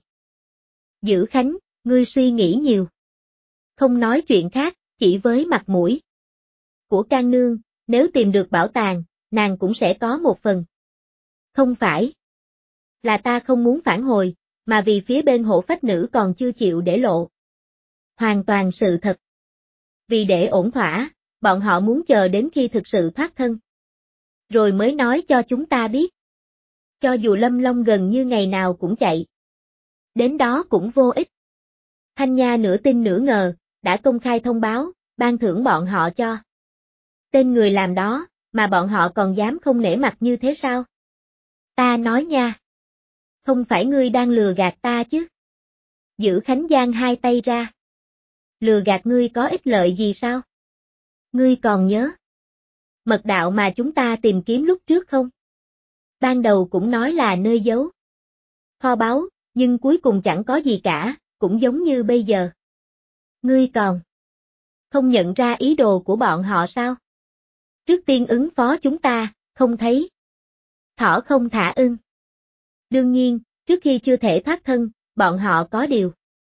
Giữ Khánh, ngươi suy nghĩ nhiều. Không nói chuyện khác, chỉ với mặt mũi của Can Nương, nếu tìm được bảo tàng, nàng cũng sẽ có một phần. Không phải là ta không muốn phản hồi, mà vì phía bên hộ phách nữ còn chưa chịu để lộ hoàn toàn sự thật. Vì để ổn thỏa, bọn họ muốn chờ đến khi thực sự thoát thân rồi mới nói cho chúng ta biết. Cho dù Lâm Long gần như ngày nào cũng chạy đến đó cũng vô ích. Thanh Nha nửa tin nửa ngờ, đã công khai thông báo, ban thưởng bọn họ cho tên người làm đó, mà bọn họ còn dám không nể mặt như thế sao? Ta nói nha. Không phải ngươi đang lừa gạt ta chứ? Giữ Khánh giang hai tay ra. Lừa gạt ngươi có ích lợi gì sao? Ngươi còn nhớ mật đạo mà chúng ta tìm kiếm lúc trước không? Ban đầu cũng nói là nơi giấu kho báu, nhưng cuối cùng chẳng có gì cả, cũng giống như bây giờ. Ngươi còn không nhận ra ý đồ của bọn họ sao? Trước tiên ứng phó chúng ta, không thấy thỏ không thả ưng. Đương nhiên, trước khi chưa thể thoát thân, bọn họ có điều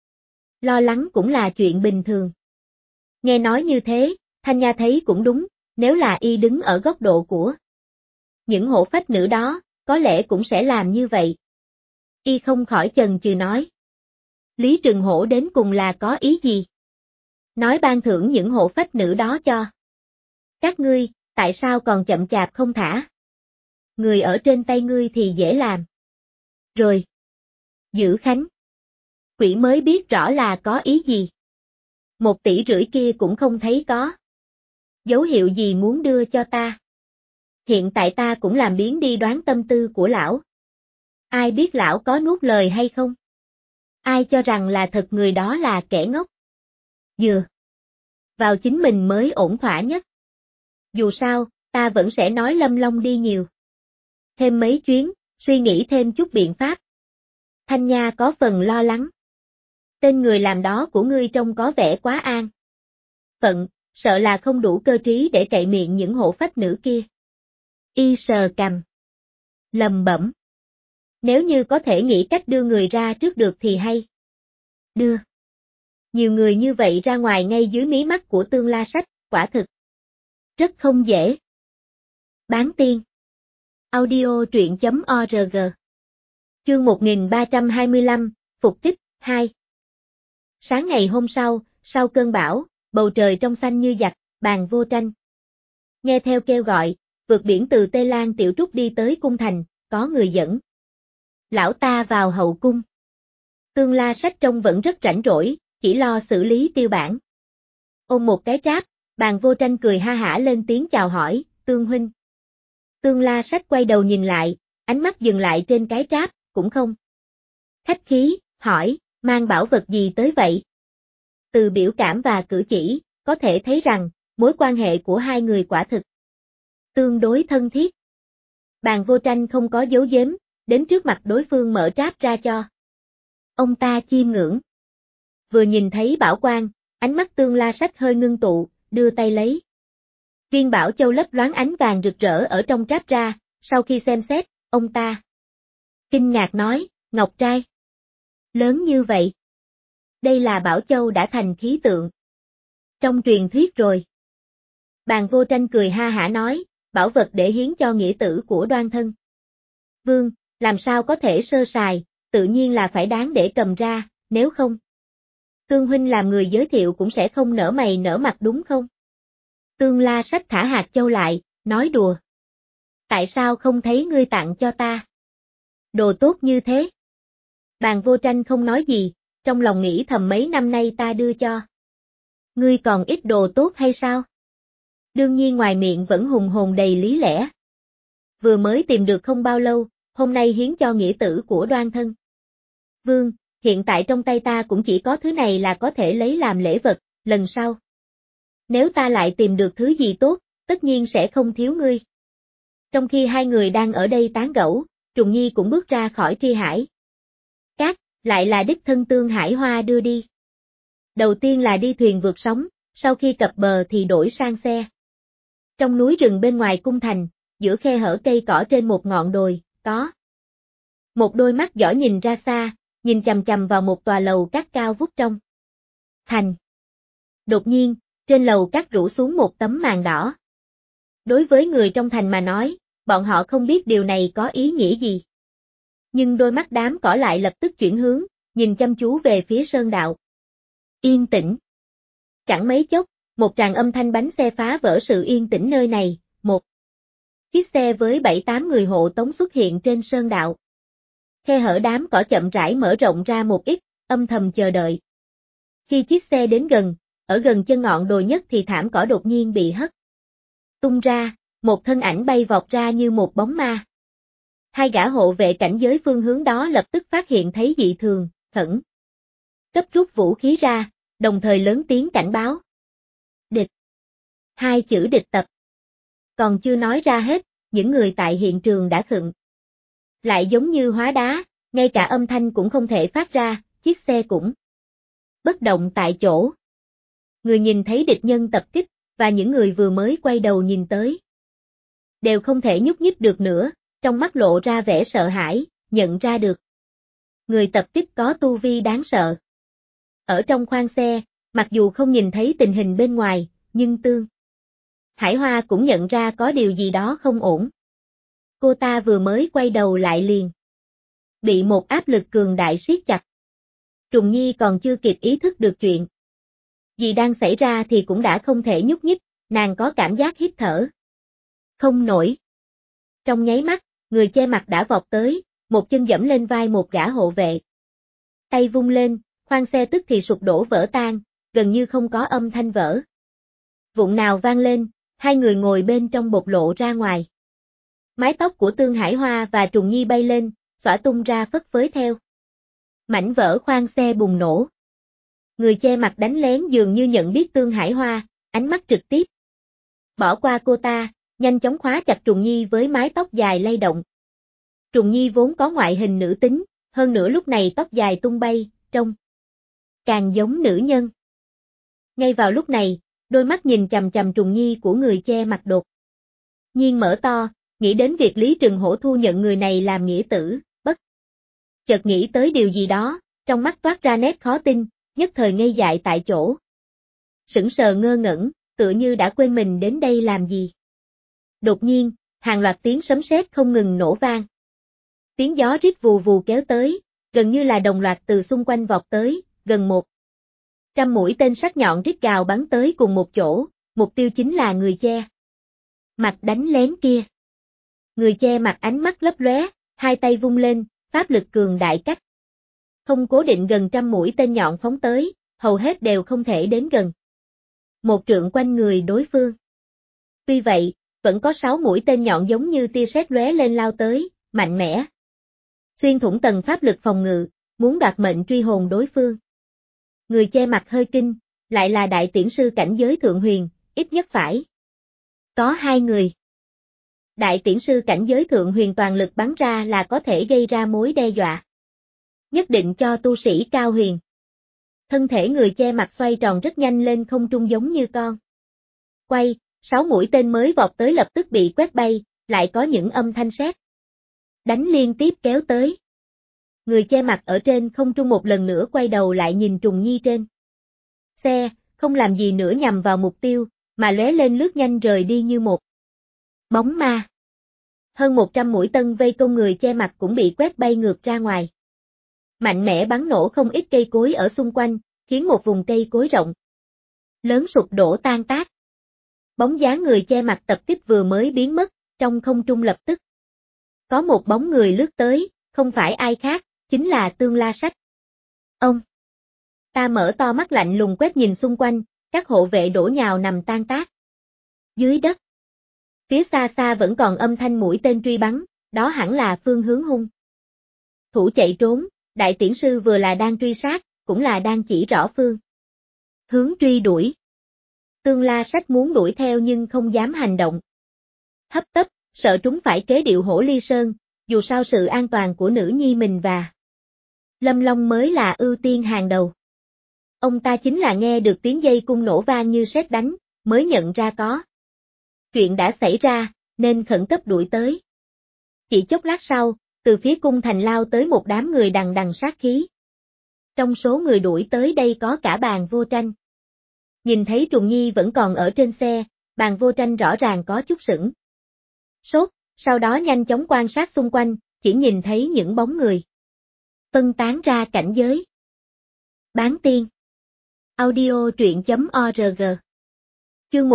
lo lắng cũng là chuyện bình thường. Nghe nói như thế, Thanh Nha thấy cũng đúng, nếu là y đứng ở góc độ của những hộ phách nữ đó, có lẽ cũng sẽ làm như vậy. Y không khỏi chần chừ nói. Lý Trừng Hổ đến cùng là có ý gì? Nói ban thưởng những hộ phách nữ đó cho các ngươi, tại sao còn chậm chạp không thả? Người ở trên tay ngươi thì dễ làm. Rồi. Giữ Khánh. Quỷ mới biết rõ là có ý gì. 1,5 tỷ kia cũng không thấy có dấu hiệu gì muốn đưa cho ta. Hiện tại ta cũng làm biến đi đoán tâm tư của lão. Ai biết lão có nuốt lời hay không? Ai cho rằng là thật người đó là kẻ ngốc. Dừa vào chính mình mới ổn thỏa nhất. Dù sao, ta vẫn sẽ nói Lâm Long đi nhiều thêm mấy chuyến, suy nghĩ thêm chút biện pháp. Thanh Nha có phần lo lắng. Tên người làm đó của ngươi trông có vẻ quá an phận, sợ là không đủ cơ trí để cậy miệng những hộ phách nữ kia. Y sờ cằm. Lầm bẩm. Nếu như có thể nghĩ cách đưa người ra trước được thì hay. Đưa nhiều người như vậy ra ngoài ngay dưới mí mắt của Tương La Sách, quả thực rất không dễ. Bán tiên. Audio truyện.org. Chương 1325, Phục kích, 2. Sáng ngày hôm sau cơn bão, bầu trời trong xanh như giặc, Bàn Vô Tranh nghe theo kêu gọi, vượt biển từ Tây Lan Tiểu Trúc đi tới cung thành, có người dẫn lão ta vào hậu cung. Tương La Sách trông vẫn rất rảnh rỗi, chỉ lo xử lý tiêu bản. Ôm một cái tráp, Bàn Vô Tranh cười ha hả lên tiếng chào hỏi, Tương huynh. Tương La Sách quay đầu nhìn lại, ánh mắt dừng lại trên cái tráp, cũng không khách khí, hỏi, mang bảo vật gì tới vậy? Từ biểu cảm và cử chỉ, có thể thấy rằng, mối quan hệ của hai người quả thực tương đối thân thiết. Bàn Vô Tranh không có giấu giếm, đến trước mặt đối phương mở tráp ra cho ông ta chiêm ngưỡng. Vừa nhìn thấy bảo quang, ánh mắt Tương La Sách hơi ngưng tụ, đưa tay lấy. Viên bảo châu lấp loáng ánh vàng rực rỡ ở trong tráp ra, sau khi xem xét, ông ta kinh ngạc nói, ngọc trai. Lớn như vậy. Đây là bảo châu đã thành khí tượng trong truyền thuyết rồi. Bàn Vô Tranh cười ha hả nói, bảo vật để hiến cho nghĩa tử của Đoan Thân Vương, làm sao có thể sơ sài, tự nhiên là phải đáng để cầm ra, nếu không. Tương huynh làm người giới thiệu cũng sẽ không nở mày nở mặt đúng không? Tương La Sách thả hạt châu lại, nói đùa. Tại sao không thấy ngươi tặng cho ta? Đồ tốt như thế. Bàn Vô Tranh không nói gì, trong lòng nghĩ thầm mấy năm nay ta đưa cho ngươi còn ít đồ tốt hay sao? Đương nhiên ngoài miệng vẫn hùng hồn đầy lý lẽ. Vừa mới tìm được không bao lâu, hôm nay hiến cho nghĩa tử của Đoan Thân Vương, hiện tại trong tay ta cũng chỉ có thứ này là có thể lấy làm lễ vật, lần sau. Nếu ta lại tìm được thứ gì tốt, tất nhiên sẽ không thiếu ngươi. Trong khi hai người đang ở đây tán gẫu, Trùng Nhi cũng bước ra khỏi Tri Hải Cát, lại là đích thân Tương Hải Hoa đưa đi. Đầu tiên là đi thuyền vượt sóng, sau khi cập bờ thì đổi sang xe. Trong núi rừng bên ngoài cung thành, giữa khe hở cây cỏ trên một ngọn đồi, có một đôi mắt giỏi nhìn ra xa, nhìn chằm chằm vào một tòa lầu cát cao vút trong thành. Đột nhiên, trên lầu cát rủ xuống một tấm màn đỏ. Đối với người trong thành mà nói, bọn họ không biết điều này có ý nghĩa gì. Nhưng đôi mắt đám cỏ lại lập tức chuyển hướng, nhìn chăm chú về phía sơn đạo. Yên tĩnh. Chẳng mấy chốc, một tràng âm thanh bánh xe phá vỡ sự yên tĩnh nơi này, một chiếc xe với 7-8 người hộ tống xuất hiện trên sơn đạo. Khe hở đám cỏ chậm rãi mở rộng ra một ít, âm thầm chờ đợi. Khi chiếc xe đến gần, ở gần chân ngọn đồi nhất thì thảm cỏ đột nhiên bị hất tung ra, một thân ảnh bay vọt ra như một bóng ma. Hai gã hộ vệ cảnh giới phương hướng đó lập tức phát hiện thấy dị thường, khẩn cấp rút vũ khí ra, đồng thời lớn tiếng cảnh báo. Địch. Hai chữ địch tập. Còn chưa nói ra hết, những người tại hiện trường đã khựng lại giống như hóa đá, ngay cả âm thanh cũng không thể phát ra, chiếc xe cũng bất động tại chỗ. Người nhìn thấy địch nhân tập kích, và những người vừa mới quay đầu nhìn tới đều không thể nhúc nhích được nữa, trong mắt lộ ra vẻ sợ hãi, nhận ra được người tập kích có tu vi đáng sợ. Ở trong khoang xe, mặc dù không nhìn thấy tình hình bên ngoài, nhưng Tương Hải Hoa cũng nhận ra có điều gì đó không ổn. Cô ta vừa mới quay đầu lại liền bị một áp lực cường đại siết chặt. Trùng Nhi còn chưa kịp ý thức được chuyện gì đang xảy ra thì cũng đã không thể nhúc nhích, nàng có cảm giác hít thở không nổi. Trong nháy mắt, người che mặt đã vọt tới, một chân giẫm lên vai một gã hộ vệ. Tay vung lên, khoang xe tức thì sụp đổ vỡ tan, gần như không có âm thanh vỡ vụn nào vang lên, hai người ngồi bên trong bộc lộ ra ngoài. Mái tóc của Tương Hải Hoa và Trùng Nhi bay lên, xõa tung ra phất phới theo. Mảnh vỡ khoang xe bùng nổ. Người che mặt đánh lén dường như nhận biết Tương Hải Hoa, ánh mắt trực tiếp bỏ qua cô ta, nhanh chóng khóa chặt Trùng Nhi với mái tóc dài lay động. Trùng Nhi vốn có ngoại hình nữ tính, hơn nữa lúc này tóc dài tung bay, trông càng giống nữ nhân. Ngay vào lúc này, đôi mắt nhìn chằm chằm Trùng Nhi của người che mặt đột nhiên mở to, nghĩ đến việc Lý Trừng Hổ thu nhận người này làm nghĩa tử, bất chợt nghĩ tới điều gì đó, trong mắt toát ra nét khó tin, nhất thời ngây dại tại chỗ. Sững sờ ngơ ngẩn, tựa như đã quên mình đến đây làm gì. Đột nhiên, hàng loạt tiếng sấm sét không ngừng nổ vang. Tiếng gió rít vù vù kéo tới, gần như là đồng loạt từ xung quanh vọt tới, gần 100 mũi tên sắc nhọn rít gào bắn tới cùng một chỗ, mục tiêu chính là người che mặt đánh lén kia. Người che mặt ánh mắt lấp lóe, hai tay vung lên, pháp lực cường đại cách không cố định gần trăm mũi tên nhọn phóng tới, hầu hết đều không thể đến gần một trượng quanh người đối phương. Tuy vậy, vẫn có 6 mũi tên nhọn giống như tia sét lóe lên lao tới, mạnh mẽ xuyên thủng tầng pháp lực phòng ngự, muốn đoạt mệnh truy hồn đối phương. Người che mặt hơi kinh, lại là đại tiễn sư cảnh giới thượng huyền, ít nhất phải có 2 người. Đại tiễn sư cảnh giới thượng huyền toàn lực bắn ra là có thể gây ra mối đe dọa nhất định cho tu sĩ cao huyền. Thân thể người che mặt xoay tròn rất nhanh lên không trung giống như con quay, 6 mũi tên mới vọt tới lập tức bị quét bay, lại có những âm thanh sét đánh liên tiếp kéo tới. Người che mặt ở trên không trung một lần nữa quay đầu lại nhìn Trùng Nhi trên xe, không làm gì nữa nhằm vào mục tiêu, mà lóe lên lướt nhanh rời đi như một bóng ma. Hơn 100 mũi tên vây công người che mặt cũng bị quét bay ngược ra ngoài. Mạnh mẽ bắn nổ không ít cây cối ở xung quanh, khiến một vùng cây cối rộng lớn sụp đổ tan tác. Bóng dáng người che mặt tập kích vừa mới biến mất, trong không trung lập tức có một bóng người lướt tới, không phải ai khác, chính là Tương La Sách. Ông ta mở to mắt lạnh lùng quét nhìn xung quanh, các hộ vệ đổ nhào nằm tan tác dưới đất. Phía xa xa vẫn còn âm thanh mũi tên truy bắn, đó hẳn là phương hướng hung thủ chạy trốn. Đại tiễn sư vừa là đang truy sát, cũng là đang chỉ rõ phương hướng truy đuổi. Tương La Sách muốn đuổi theo nhưng không dám hành động hấp tấp, sợ trúng phải kế điệu Hổ Ly Sơn, dù sao sự an toàn của nữ nhi mình và Lâm Long mới là ưu tiên hàng đầu. Ông ta chính là nghe được tiếng dây cung nổ vang như sét đánh, mới nhận ra có chuyện đã xảy ra, nên khẩn cấp đuổi tới. Chỉ chốc lát sau, từ phía cung thành lao tới một đám người đằng đằng sát khí. Trong số người đuổi tới đây có cả Bàn Vô Tranh. Nhìn thấy Trùng Nhi vẫn còn ở trên xe, Bàn Vô Tranh rõ ràng có chút sửng sốt, sau đó nhanh chóng quan sát xung quanh, chỉ nhìn thấy những bóng người phân tán ra cảnh giới. Bán tiên. Audio truyện.org. Chương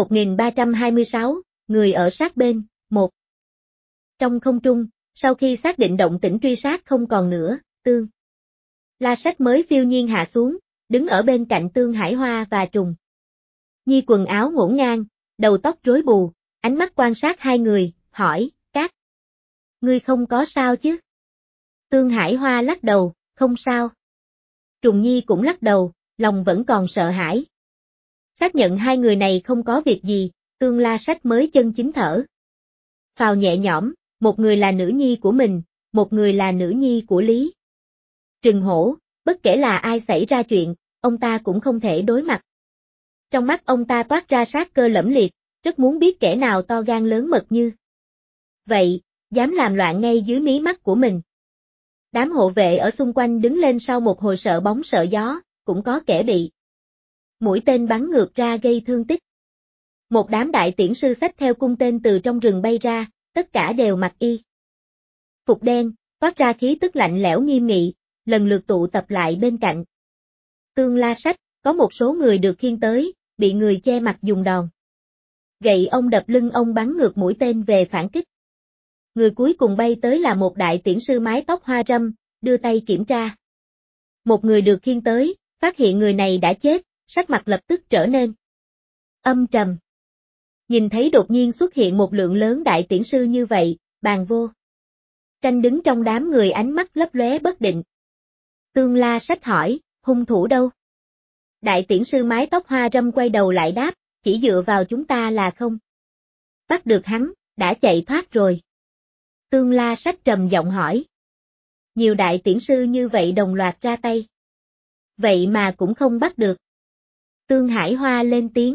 1326, người ở sát bên, 1. Trong không trung, sau khi xác định động tĩnh truy sát không còn nữa, Tương La Sách mới phiêu nhiên hạ xuống, đứng ở bên cạnh Tương Hải Hoa và Trùng Nhi quần áo ngổn ngang, đầu tóc rối bù, ánh mắt quan sát hai người, hỏi, các ngươi không có sao chứ? Tương Hải Hoa lắc đầu, không sao. Trùng Nhi cũng lắc đầu, lòng vẫn còn sợ hãi. Xác nhận hai người này không có việc gì, Tương La Sách mới chân chính thở phào nhẹ nhõm, một người là nữ nhi của mình, một người là nữ nhi của Lý Trừng Hổ, bất kể là ai xảy ra chuyện, ông ta cũng không thể đối mặt. Trong mắt ông ta toát ra sát cơ lẫm liệt, rất muốn biết kẻ nào to gan lớn mật như vậy, dám làm loạn ngay dưới mí mắt của mình. Đám hộ vệ ở xung quanh đứng lên sau một hồi sợ bóng sợ gió, cũng có kẻ bị mũi tên bắn ngược ra gây thương tích. Một đám đại tiễn sư xách theo cung tên từ trong rừng bay ra, tất cả đều mặc y phục đen, toát ra khí tức lạnh lẽo nghiêm nghị, lần lượt tụ tập lại bên cạnh Tương La Sách. Có một số người được khiêng tới, bị người che mặt dùng đòn gậy ông đập lưng ông bắn ngược mũi tên về phản kích. Người cuối cùng bay tới là một đại tiễn sư mái tóc hoa râm, đưa tay kiểm tra. Một người được khiêng tới, phát hiện người này đã chết, sắc mặt lập tức trở nên âm trầm. Nhìn thấy đột nhiên xuất hiện một lượng lớn đại tiễn sư như vậy, Bàn Vô Tranh đứng trong đám người ánh mắt lấp lóe bất định. Tương La Sách hỏi, hung thủ đâu? Đại tiễn sư mái tóc hoa râm quay đầu lại đáp, chỉ dựa vào chúng ta là không bắt được hắn, đã chạy thoát rồi. Tương La Sách trầm giọng hỏi. Nhiều đại tiễn sư như vậy đồng loạt ra tay. Vậy mà cũng không bắt được. Tương Hải Hoa lên tiếng.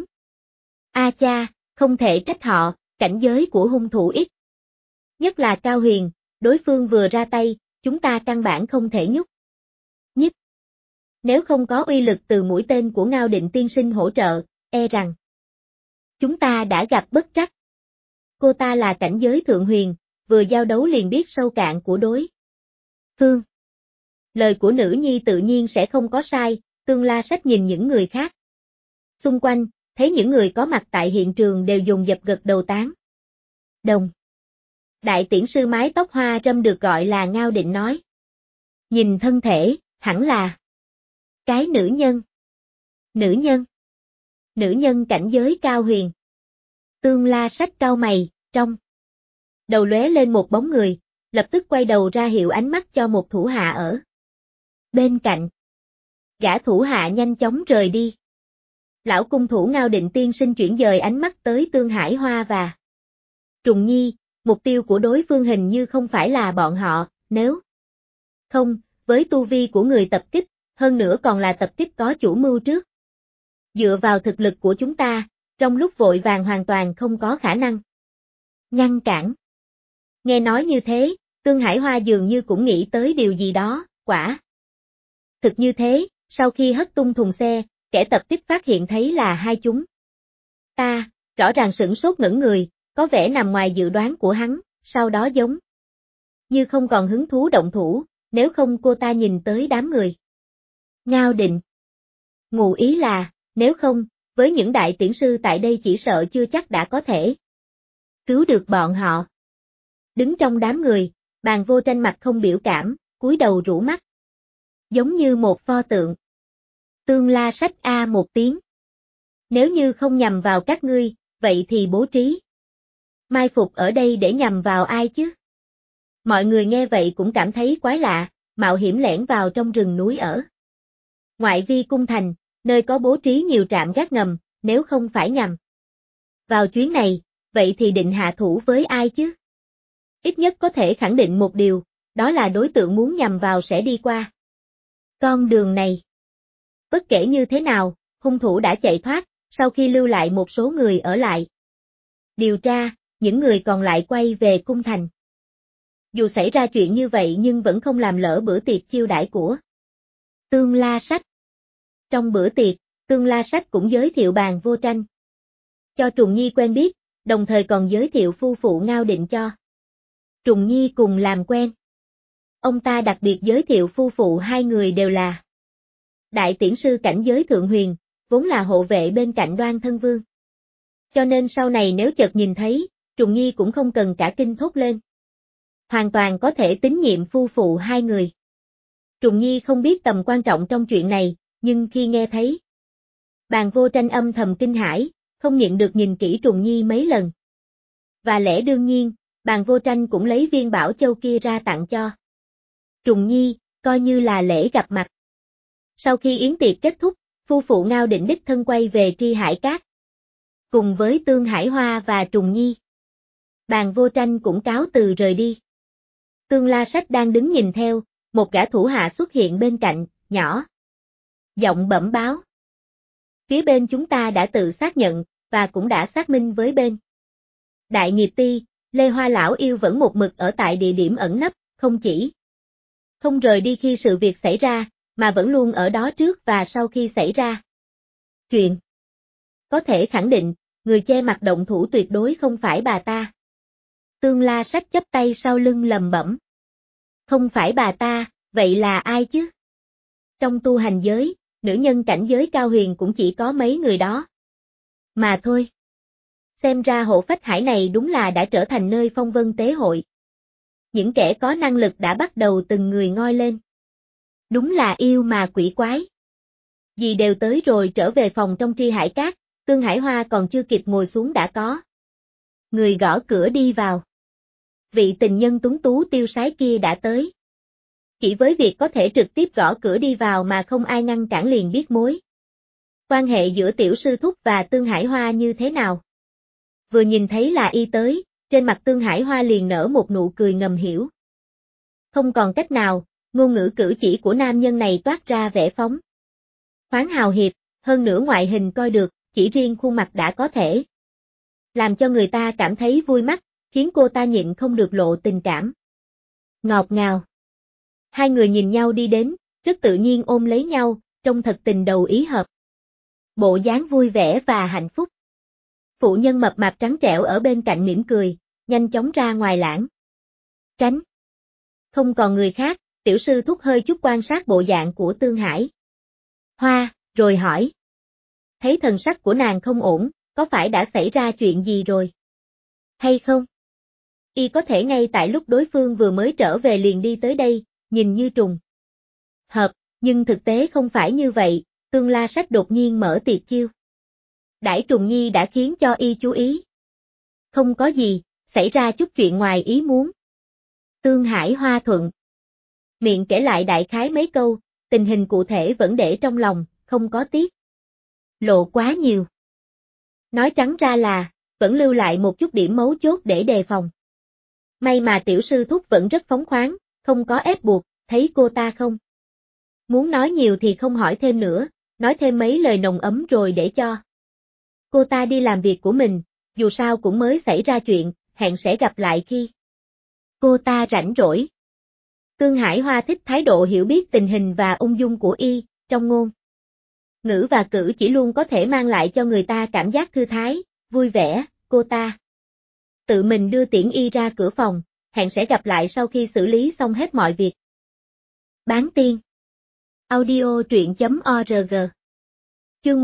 A cha, không thể trách họ, cảnh giới của hung thủ ít. Nhất là Cao Huyền, đối phương vừa ra tay, chúng ta căn bản không thể nhúc nhích. Nếu không có uy lực từ mũi tên của Ngao Định tiên sinh hỗ trợ, e rằng chúng ta đã gặp bất trắc. Cô ta là cảnh giới thượng huyền, vừa giao đấu liền biết sâu cạn của đối phương. Lời của nữ nhi tự nhiên sẽ không có sai, Tương La Sách nhìn những người khác xung quanh, thấy những người có mặt tại hiện trường đều dồn dập gật đầu tán đồng. Đại tiễn sư mái tóc hoa râm được gọi là Ngao Định nói. Nhìn thân thể, hẳn là cái nữ nhân. Nữ nhân? Nữ nhân cảnh giới cao huyền. Tương La Sách cau mày, trong đầu lóe lên một bóng người, lập tức quay đầu ra hiệu ánh mắt cho một thủ hạ ở bên cạnh. Gã thủ hạ nhanh chóng rời đi. Lão cung thủ Ngao Định tiên sinh chuyển dời ánh mắt tới Tương Hải Hoa và Trùng Nhi, mục tiêu của đối phương hình như không phải là bọn họ, nếu không, với tu vi của người tập kích, hơn nữa còn là tập kích có chủ mưu trước. Dựa vào thực lực của chúng ta, trong lúc vội vàng hoàn toàn không có khả năng ngăn cản. Nghe nói như thế, Tương Hải Hoa dường như cũng nghĩ tới điều gì đó, quả thực như thế, sau khi hất tung thùng xe, kẻ tập kích phát hiện thấy là hai chúng ta, rõ ràng sửng sốt ngẩn người, có vẻ nằm ngoài dự đoán của hắn, sau đó giống như không còn hứng thú động thủ, nếu không cô ta nhìn tới đám người. Ngao Định. Ngụ ý là, nếu không, với những đại tiễn sư tại đây chỉ sợ chưa chắc đã có thể cứu được bọn họ. Đứng trong đám người, Bàn Vô Tranh mặt không biểu cảm, cúi đầu rũ mắt. Giống như một pho tượng. Tương La Sách a một tiếng. Nếu như không nhằm vào các ngươi, vậy thì bố trí mai phục ở đây để nhằm vào ai chứ? Mọi người nghe vậy cũng cảm thấy quái lạ, mạo hiểm lẻn vào trong rừng núi ở ngoại vi cung thành, nơi có bố trí nhiều trạm gác ngầm, nếu không phải nhằm vào chuyến này, vậy thì định hạ thủ với ai chứ? Ít nhất có thể khẳng định một điều, đó là đối tượng muốn nhằm vào sẽ đi qua con đường này. Bất kể như thế nào, hung thủ đã chạy thoát, sau khi lưu lại một số người ở lại điều tra, những người còn lại quay về cung thành. Dù xảy ra chuyện như vậy nhưng vẫn không làm lỡ bữa tiệc chiêu đãi của Tương La Sách. Trong bữa tiệc, Tương La Sách cũng giới thiệu Bàn Vô Tranh cho Trùng Nhi quen biết, đồng thời còn giới thiệu phu phụ Ngao Định cho Trùng Nhi cùng làm quen. Ông ta đặc biệt giới thiệu phu phụ hai người đều là đại tiễn sư cảnh giới thượng huyền, vốn là hộ vệ bên cạnh Đoan Thân Vương. Cho nên sau này nếu chợt nhìn thấy, Trùng Nhi cũng không cần cả kinh thốt lên. Hoàn toàn có thể tín nhiệm phu phụ hai người. Trùng Nhi không biết tầm quan trọng trong chuyện này, nhưng khi nghe thấy Bàn Vô Tranh âm thầm kinh hãi, không nhịn được nhìn kỹ Trùng Nhi mấy lần. Và lẽ đương nhiên, Bàn Vô Tranh cũng lấy viên bảo châu kia ra tặng cho Trùng Nhi, coi như là lễ gặp mặt. Sau khi yến tiệc kết thúc, phu phụ Ngao Định đích thân quay về Tri Hải Cát. Cùng với Tương Hải Hoa và Trùng Nhi. Bàn Vô Tranh cũng cáo từ rời đi. Tương La Sách đang đứng nhìn theo, một gã thủ hạ xuất hiện bên cạnh, nhỏ giọng bẩm báo. Phía bên chúng ta đã tự xác nhận, và cũng đã xác minh với bên Đại Nghiệp Ti, Lê Hoa Lão Yêu vẫn một mực ở tại địa điểm ẩn nấp, không chỉ không rời đi khi sự việc xảy ra, mà vẫn luôn ở đó trước và sau khi xảy ra chuyện. Có thể khẳng định, người che mặt động thủ tuyệt đối không phải bà ta. Tương La Sách chắp tay sau lưng lầm bẩm. Không phải bà ta, vậy là ai chứ? Trong tu hành giới, nữ nhân cảnh giới cao huyền cũng chỉ có mấy người đó. Mà thôi. Xem ra Hộ Phách Hải này đúng là đã trở thành nơi phong vân tế hội. Những kẻ có năng lực đã bắt đầu từng người ngoi lên. Đúng là yêu mà quỷ quái. Dì đều tới rồi trở về phòng trong Tri Hải Cát, Tương Hải Hoa còn chưa kịp ngồi xuống đã có người gõ cửa đi vào. Vị tình nhân tuấn tú tiêu sái kia đã tới. Chỉ với việc có thể trực tiếp gõ cửa đi vào mà không ai ngăn cản liền biết mối quan hệ giữa tiểu sư thúc và Tương Hải Hoa như thế nào. Vừa nhìn thấy là y tới, trên mặt Tương Hải Hoa liền nở một nụ cười ngầm hiểu. Không còn cách nào, ngôn ngữ cử chỉ của nam nhân này toát ra vẻ phóng khoáng hào hiệp, hơn nữa ngoại hình coi được, chỉ riêng khuôn mặt đã có thể làm cho người ta cảm thấy vui mắt, khiến cô ta nhịn không được lộ tình cảm ngọt ngào. Hai người nhìn nhau đi đến, rất tự nhiên ôm lấy nhau, trông thật tình đầu ý hợp. Bộ dáng vui vẻ và hạnh phúc. Phụ nhân mập mạp trắng trẻo ở bên cạnh mỉm cười, nhanh chóng ra ngoài lãng tránh. Không còn người khác, tiểu sư thúc hơi chút quan sát bộ dạng của Tương Hải Hoa, rồi hỏi. Thấy thần sắc của nàng không ổn, có phải đã xảy ra chuyện gì rồi? Hay không? Y có thể ngay tại lúc đối phương vừa mới trở về liền đi tới đây, nhìn như trùng hợp, nhưng thực tế không phải như vậy, Tương La Sách đột nhiên mở tiệc chiêu đãi Trùng Nhi đã khiến cho y chú ý. Không có gì, xảy ra chút chuyện ngoài ý muốn. Tương Hải Hoa thuận miệng kể lại đại khái mấy câu, tình hình cụ thể vẫn để trong lòng, không có tiết lộ quá nhiều. Nói trắng ra là, vẫn lưu lại một chút điểm mấu chốt để đề phòng. May mà tiểu sư thúc vẫn rất phóng khoáng, không có ép buộc, thấy cô ta không muốn nói nhiều thì không hỏi thêm nữa, nói thêm mấy lời nồng ấm rồi để cho cô ta đi làm việc của mình, dù sao cũng mới xảy ra chuyện, hẹn sẽ gặp lại khi cô ta rảnh rỗi. Tương Hải Hoa thích thái độ hiểu biết tình hình và ung dung của y, trong ngôn ngữ và cử chỉ luôn có thể mang lại cho người ta cảm giác thư thái, vui vẻ. Cô ta tự mình đưa tiễn y ra cửa phòng, hẹn sẽ gặp lại sau khi xử lý xong hết mọi việc. Bán tiên audio truyện.org Chương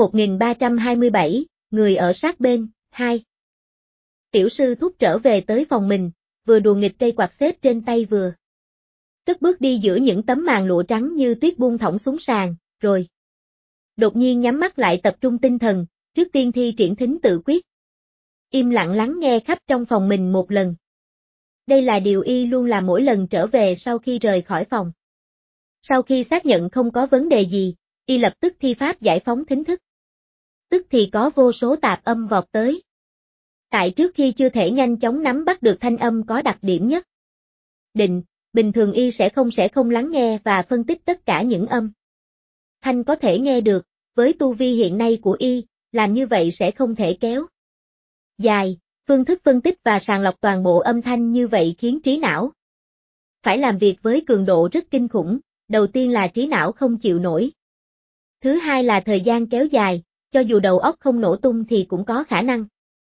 1327, người ở sát bên, 2. Tiểu sư thúc trở về tới phòng mình, vừa đùa nghịch cây quạt xếp trên tay vừa cất bước đi giữa những tấm màn lụa trắng như tuyết buông thõng xuống sàn, rồi đột nhiên nhắm mắt lại tập trung tinh thần, trước tiên thi triển thính tự quyết. Im lặng lắng nghe khắp trong phòng mình một lần. Đây là điều y luôn làm mỗi lần trở về sau khi rời khỏi phòng. Sau khi xác nhận không có vấn đề gì, y lập tức thi pháp giải phóng thính thức. Tức thì có vô số tạp âm vọt tới. Tại trước khi chưa thể nhanh chóng nắm bắt được thanh âm có đặc điểm nhất định, bình thường y sẽ không lắng nghe và phân tích tất cả những âm thanh có thể nghe được, với tu vi hiện nay của y, làm như vậy sẽ không thể kéo dài. Phương thức phân tích và sàng lọc toàn bộ âm thanh như vậy khiến trí não phải làm việc với cường độ rất kinh khủng, đầu tiên là trí não không chịu nổi. Thứ hai là thời gian kéo dài, cho dù đầu óc không nổ tung thì cũng có khả năng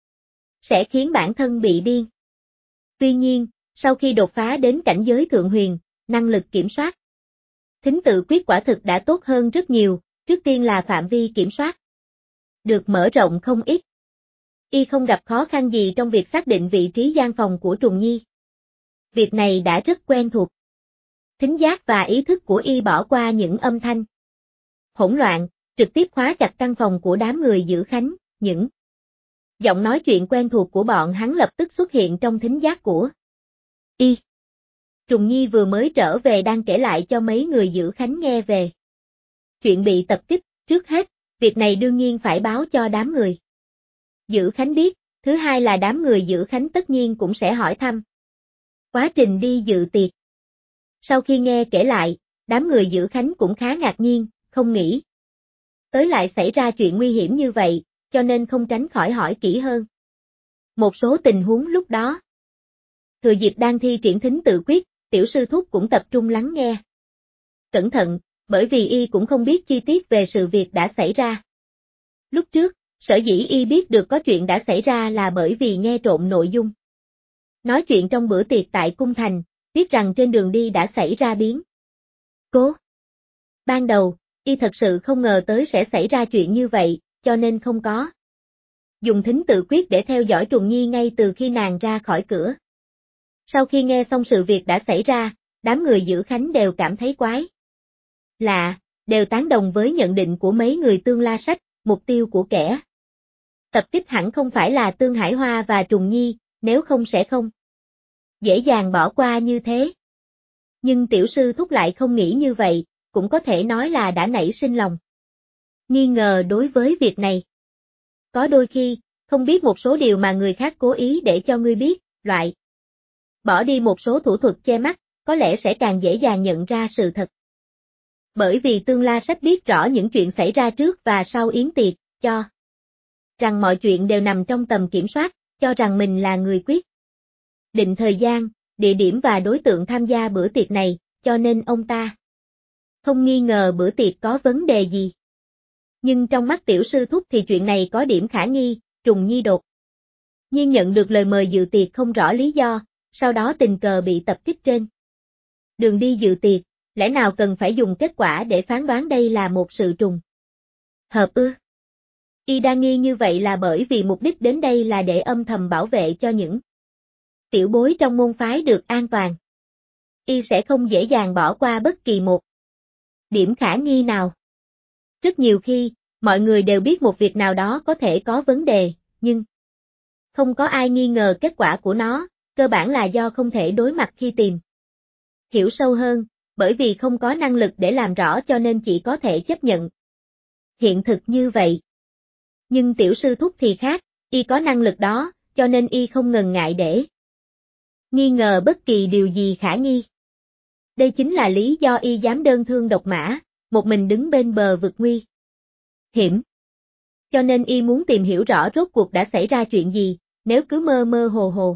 sẽ khiến bản thân bị điên. Tuy nhiên, sau khi đột phá đến cảnh giới thượng huyền, năng lực kiểm soát thính tự quyết quả thực đã tốt hơn rất nhiều, trước tiên là phạm vi kiểm soát được mở rộng không ít. Y không gặp khó khăn gì trong việc xác định vị trí gian phòng của Trùng Nhi. Việc này đã rất quen thuộc. Thính giác và ý thức của y bỏ qua những âm thanh hỗn loạn, trực tiếp khóa chặt căn phòng của đám người giữ khánh, những giọng nói chuyện quen thuộc của bọn hắn lập tức xuất hiện trong thính giác của y. Trùng Nhi vừa mới trở về đang kể lại cho mấy người giữ khánh nghe về chuyện bị tập kích. Trước hết, việc này đương nhiên phải báo cho đám người giữ khánh biết, thứ hai là đám người giữ khánh tất nhiên cũng sẽ hỏi thăm quá trình đi dự tiệc. Sau khi nghe kể lại, đám người giữ khánh cũng khá ngạc nhiên, không nghĩ tới lại xảy ra chuyện nguy hiểm như vậy, cho nên không tránh khỏi hỏi kỹ hơn một số tình huống lúc đó. Thừa dịp đang thi triển thính tự quyết, tiểu sư thúc cũng tập trung lắng nghe cẩn thận, bởi vì y cũng không biết chi tiết về sự việc đã xảy ra lúc trước. Sở dĩ y biết được có chuyện đã xảy ra là bởi vì nghe trộm nội dung nói chuyện trong bữa tiệc tại cung thành, biết rằng trên đường đi đã xảy ra biến cố. Ban đầu, y thật sự không ngờ tới sẽ xảy ra chuyện như vậy, cho nên không có dùng thính tự quyết để theo dõi Trùng Nhi ngay từ khi nàng ra khỏi cửa. Sau khi nghe xong sự việc đã xảy ra, đám người giữ khánh đều cảm thấy quái lạ, đều tán đồng với nhận định của mấy người Tương La Sách, mục tiêu của kẻ tập kích hẳn không phải là Tương Hải Hoa và Trùng Nhi, nếu không sẽ không dễ dàng bỏ qua như thế. Nhưng tiểu sư thúc lại không nghĩ như vậy, cũng có thể nói là đã nảy sinh lòng nghi ngờ đối với việc này. Có đôi khi, không biết một số điều mà người khác cố ý để cho ngươi biết, loại bỏ đi một số thủ thuật che mắt, có lẽ sẽ càng dễ dàng nhận ra sự thật. Bởi vì Tương La Sách biết rõ những chuyện xảy ra trước và sau yến tiệc, cho rằng mọi chuyện đều nằm trong tầm kiểm soát, cho rằng mình là người quyết định thời gian, địa điểm và đối tượng tham gia bữa tiệc này, cho nên ông ta không nghi ngờ bữa tiệc có vấn đề gì. Nhưng trong mắt tiểu sư thúc thì chuyện này có điểm khả nghi. Trùng Nhi đột nhiên nhận được lời mời dự tiệc không rõ lý do, sau đó tình cờ bị tập kích trên đường đi dự tiệc, lẽ nào cần phải dùng kết quả để phán đoán đây là một sự trùng hợp ư? Y đa nghi như vậy là bởi vì mục đích đến đây là để âm thầm bảo vệ cho những tiểu bối trong môn phái được an toàn. Y sẽ không dễ dàng bỏ qua bất kỳ một điểm khả nghi nào. Rất nhiều khi, mọi người đều biết một việc nào đó có thể có vấn đề, nhưng không có ai nghi ngờ kết quả của nó, cơ bản là do không thể đối mặt khi tìm hiểu sâu hơn, bởi vì không có năng lực để làm rõ cho nên chỉ có thể chấp nhận hiện thực như vậy. Nhưng tiểu sư thúc thì khác, y có năng lực đó, cho nên y không ngần ngại để nghi ngờ bất kỳ điều gì khả nghi. Đây chính là lý do y dám đơn thương độc mã, một mình đứng bên bờ vực nguy hiểm. Cho nên y muốn tìm hiểu rõ rốt cuộc đã xảy ra chuyện gì, nếu cứ mơ mơ hồ hồ.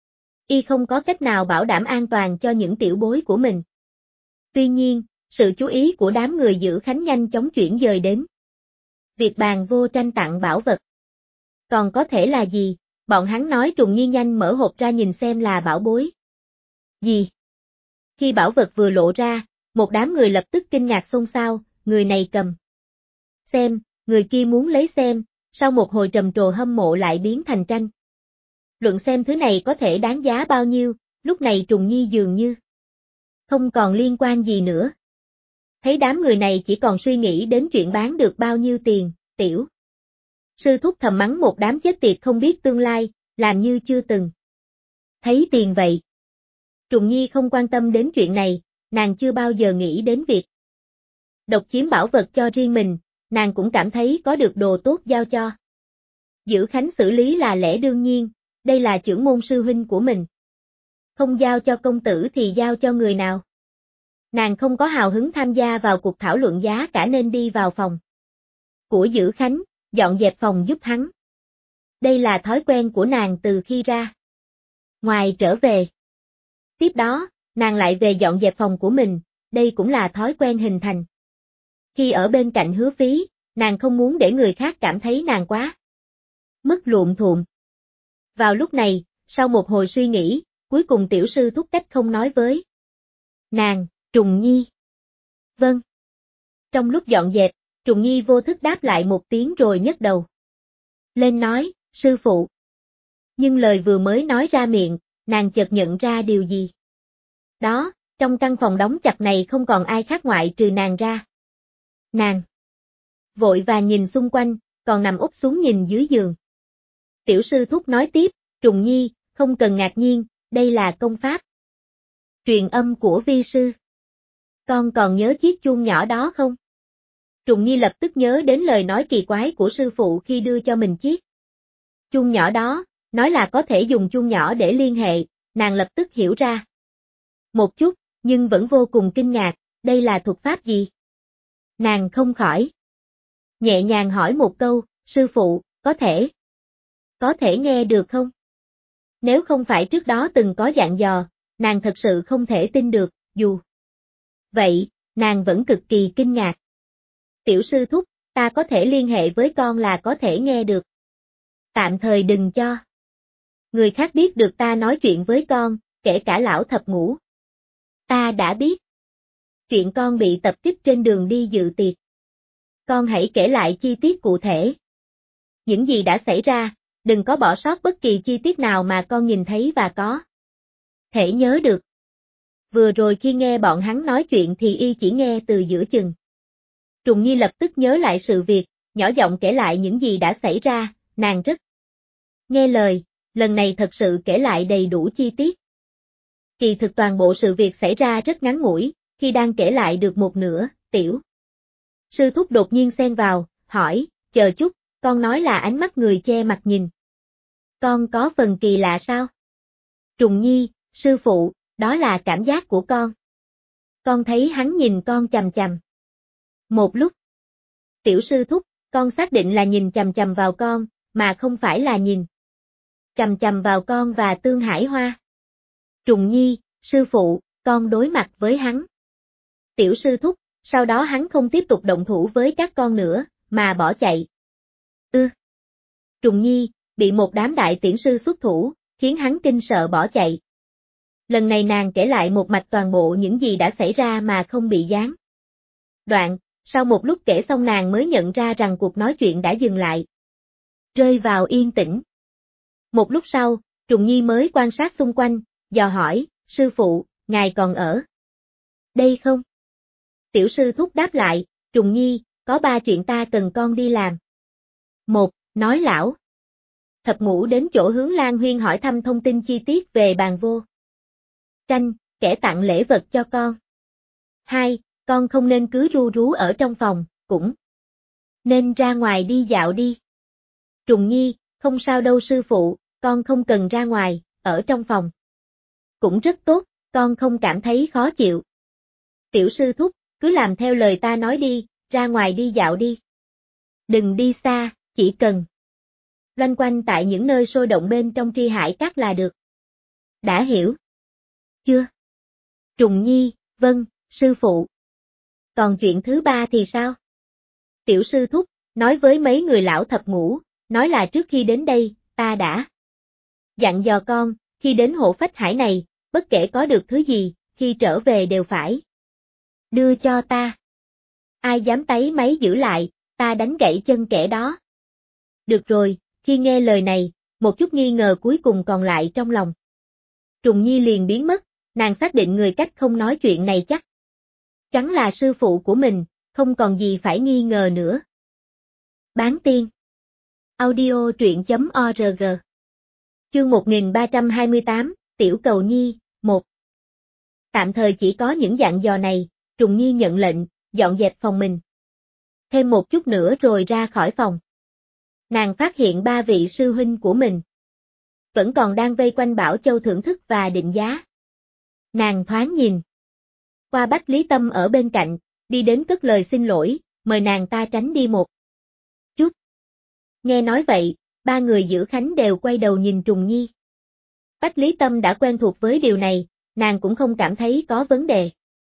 Y không có cách nào bảo đảm an toàn cho những tiểu bối của mình. Tuy nhiên, sự chú ý của đám người giữ khánh nhanh chóng chuyển dời đến việc bàn vô tranh tặng bảo vật. Còn có thể là gì? Bọn hắn nói Trùng Nhi nhanh mở hộp ra nhìn xem là bảo bối gì. Khi bảo vật vừa lộ ra, một đám người lập tức kinh ngạc xôn xao, người này cầm xem, người kia muốn lấy xem, sau một hồi trầm trồ hâm mộ lại biến thành tranh luận xem thứ này có thể đáng giá bao nhiêu, lúc này Trùng Nhi dường như không còn liên quan gì nữa. Thấy đám người này chỉ còn suy nghĩ đến chuyện bán được bao nhiêu tiền, tiểu sư thúc thầm mắng một đám chết tiệt không biết tương lai, làm như chưa từng thấy tiền vậy. Trùng Nhi không quan tâm đến chuyện này, nàng chưa bao giờ nghĩ đến việc độc chiếm bảo vật cho riêng mình, nàng cũng cảm thấy có được đồ tốt giao cho Giữ Khánh xử lý là lẽ đương nhiên, đây là chưởng môn sư huynh của mình. Không giao cho công tử thì giao cho người nào? Nàng không có hào hứng tham gia vào cuộc thảo luận giá cả nên đi vào phòng của Giữ Khánh, dọn dẹp phòng giúp hắn. Đây là thói quen của nàng từ khi ra ngoài trở về. Tiếp đó, nàng lại về dọn dẹp phòng của mình, đây cũng là thói quen hình thành. Khi ở bên cạnh Hứa Phí, nàng không muốn để người khác cảm thấy nàng quá mất luộm thuộm. Vào lúc này, sau một hồi suy nghĩ, cuối cùng tiểu sư thúc cách không nói với nàng, Trùng Nhi. Vâng. Trong lúc dọn dẹp, Trùng Nhi vô thức đáp lại một tiếng rồi nhấc đầu lên nói, sư phụ. Nhưng lời vừa mới nói ra miệng, nàng chợt nhận ra điều gì. Đó, trong căn phòng đóng chặt này không còn ai khác ngoại trừ nàng ra. Nàng vội vàng nhìn xung quanh, còn nằm úp xuống nhìn dưới giường. Tiểu sư thúc nói tiếp, Trùng Nhi, không cần ngạc nhiên, đây là công pháp truyền âm của vi sư. Con còn nhớ chiếc chuông nhỏ đó không? Trùng Nhi lập tức nhớ đến lời nói kỳ quái của sư phụ khi đưa cho mình chiếc chuông nhỏ đó, nói là có thể dùng chuông nhỏ để liên hệ, nàng lập tức hiểu ra một chút, nhưng vẫn vô cùng kinh ngạc, đây là thuật pháp gì? Nàng không khỏi nhẹ nhàng hỏi một câu, sư phụ, có thể nghe được không? Nếu không phải trước đó từng có dặn dò, nàng thật sự không thể tin được, dù vậy, nàng vẫn cực kỳ kinh ngạc. Tiểu sư thúc, ta có thể liên hệ với con là có thể nghe được. Tạm thời đừng cho người khác biết được ta nói chuyện với con, kể cả lão thập ngũ. Ta đã biết. Chuyện con bị tập kích trên đường đi dự tiệc. Con hãy kể lại chi tiết cụ thể. Những gì đã xảy ra, đừng có bỏ sót bất kỳ chi tiết nào mà con nhìn thấy và có thể nhớ được. Vừa rồi khi nghe bọn hắn nói chuyện thì y chỉ nghe từ giữa chừng. Trùng Nhi lập tức nhớ lại sự việc, nhỏ giọng kể lại những gì đã xảy ra, nàng rất nghe lời, lần này thật sự kể lại đầy đủ chi tiết. Kỳ thực toàn bộ sự việc xảy ra rất ngắn ngủi, khi đang kể lại được một nửa, tiểu sư thúc đột nhiên xen vào, hỏi, chờ chút, con nói là ánh mắt người che mặt nhìn. Con có phần kỳ lạ sao? Trùng Nhi, sư phụ, đó là cảm giác của con. Con thấy hắn nhìn con chằm chằm. Một lúc. Tiểu sư thúc, con xác định là nhìn chằm chằm vào con, mà không phải là nhìn chằm chằm vào con và Tương Hải Hoa. Trùng Nhi, sư phụ, con đối mặt với hắn. Tiểu sư thúc, sau đó hắn không tiếp tục động thủ với các con nữa, mà bỏ chạy. Trùng Nhi, bị một đám đại tiễn sư xuất thủ, khiến hắn kinh sợ bỏ chạy. Lần này nàng kể lại một mạch toàn bộ những gì đã xảy ra mà không bị gián đoạn, sau một lúc kể xong nàng mới nhận ra rằng cuộc nói chuyện đã dừng lại. Rơi vào yên tĩnh. Một lúc sau, Trùng Nhi mới quan sát xung quanh, dò hỏi, sư phụ, ngài còn ở đây không? Tiểu sư thúc đáp lại, Trùng Nhi, có 3 chuyện ta cần con đi làm. 1. Nói lão thập ngũ đến chỗ Hướng Lan Huyên hỏi thăm thông tin chi tiết về bàn vô tranh, kẻ tặng lễ vật cho con. 2. Con không nên cứ ru rú ở trong phòng, cũng nên ra ngoài đi dạo đi. Trùng Nhi, không sao đâu sư phụ, con không cần ra ngoài, ở trong phòng Cũng rất tốt, con không cảm thấy khó chịu. Tiểu sư thúc, cứ làm theo lời ta nói đi, ra ngoài đi dạo đi. Đừng đi xa, chỉ cần loanh quanh tại những nơi sôi động bên trong tri hải các là được. Đã hiểu? Chưa? Trùng Nhi, vâng, sư phụ. Còn chuyện thứ ba thì sao? Tiểu sư thúc, nói với mấy người lão thập ngũ, nói là trước khi đến đây, ta đã dặn dò con, khi đến hộ phách hải này, bất kể có được thứ gì, khi trở về đều phải đưa cho ta. Ai dám táy máy giữ lại, ta đánh gãy chân kẻ đó. Được rồi, khi nghe lời này, một chút nghi ngờ cuối cùng còn lại trong lòng. Trùng Nhi liền biến mất, nàng xác định người cách không nói chuyện này chắc chắn là sư phụ của mình, không còn gì phải nghi ngờ nữa. Bán tiên. Audio truyện.org. Chương 1328, Tiểu Cầu Nhi, 1. Tạm thời chỉ có những dặn dò này, Trùng Nhi nhận lệnh, dọn dẹp phòng mình. Thêm một chút nữa rồi ra khỏi phòng. Nàng phát hiện ba vị sư huynh của mình vẫn còn đang vây quanh Bảo Châu thưởng thức và định giá. Nàng thoáng nhìn qua Bách Lý Tâm ở bên cạnh, đi đến cất lời xin lỗi, mời nàng ta tránh đi một chút. Nghe nói vậy, ba người giữ khánh đều quay đầu nhìn Trùng Nhi. Bách Lý Tâm đã quen thuộc với điều này, nàng cũng không cảm thấy có vấn đề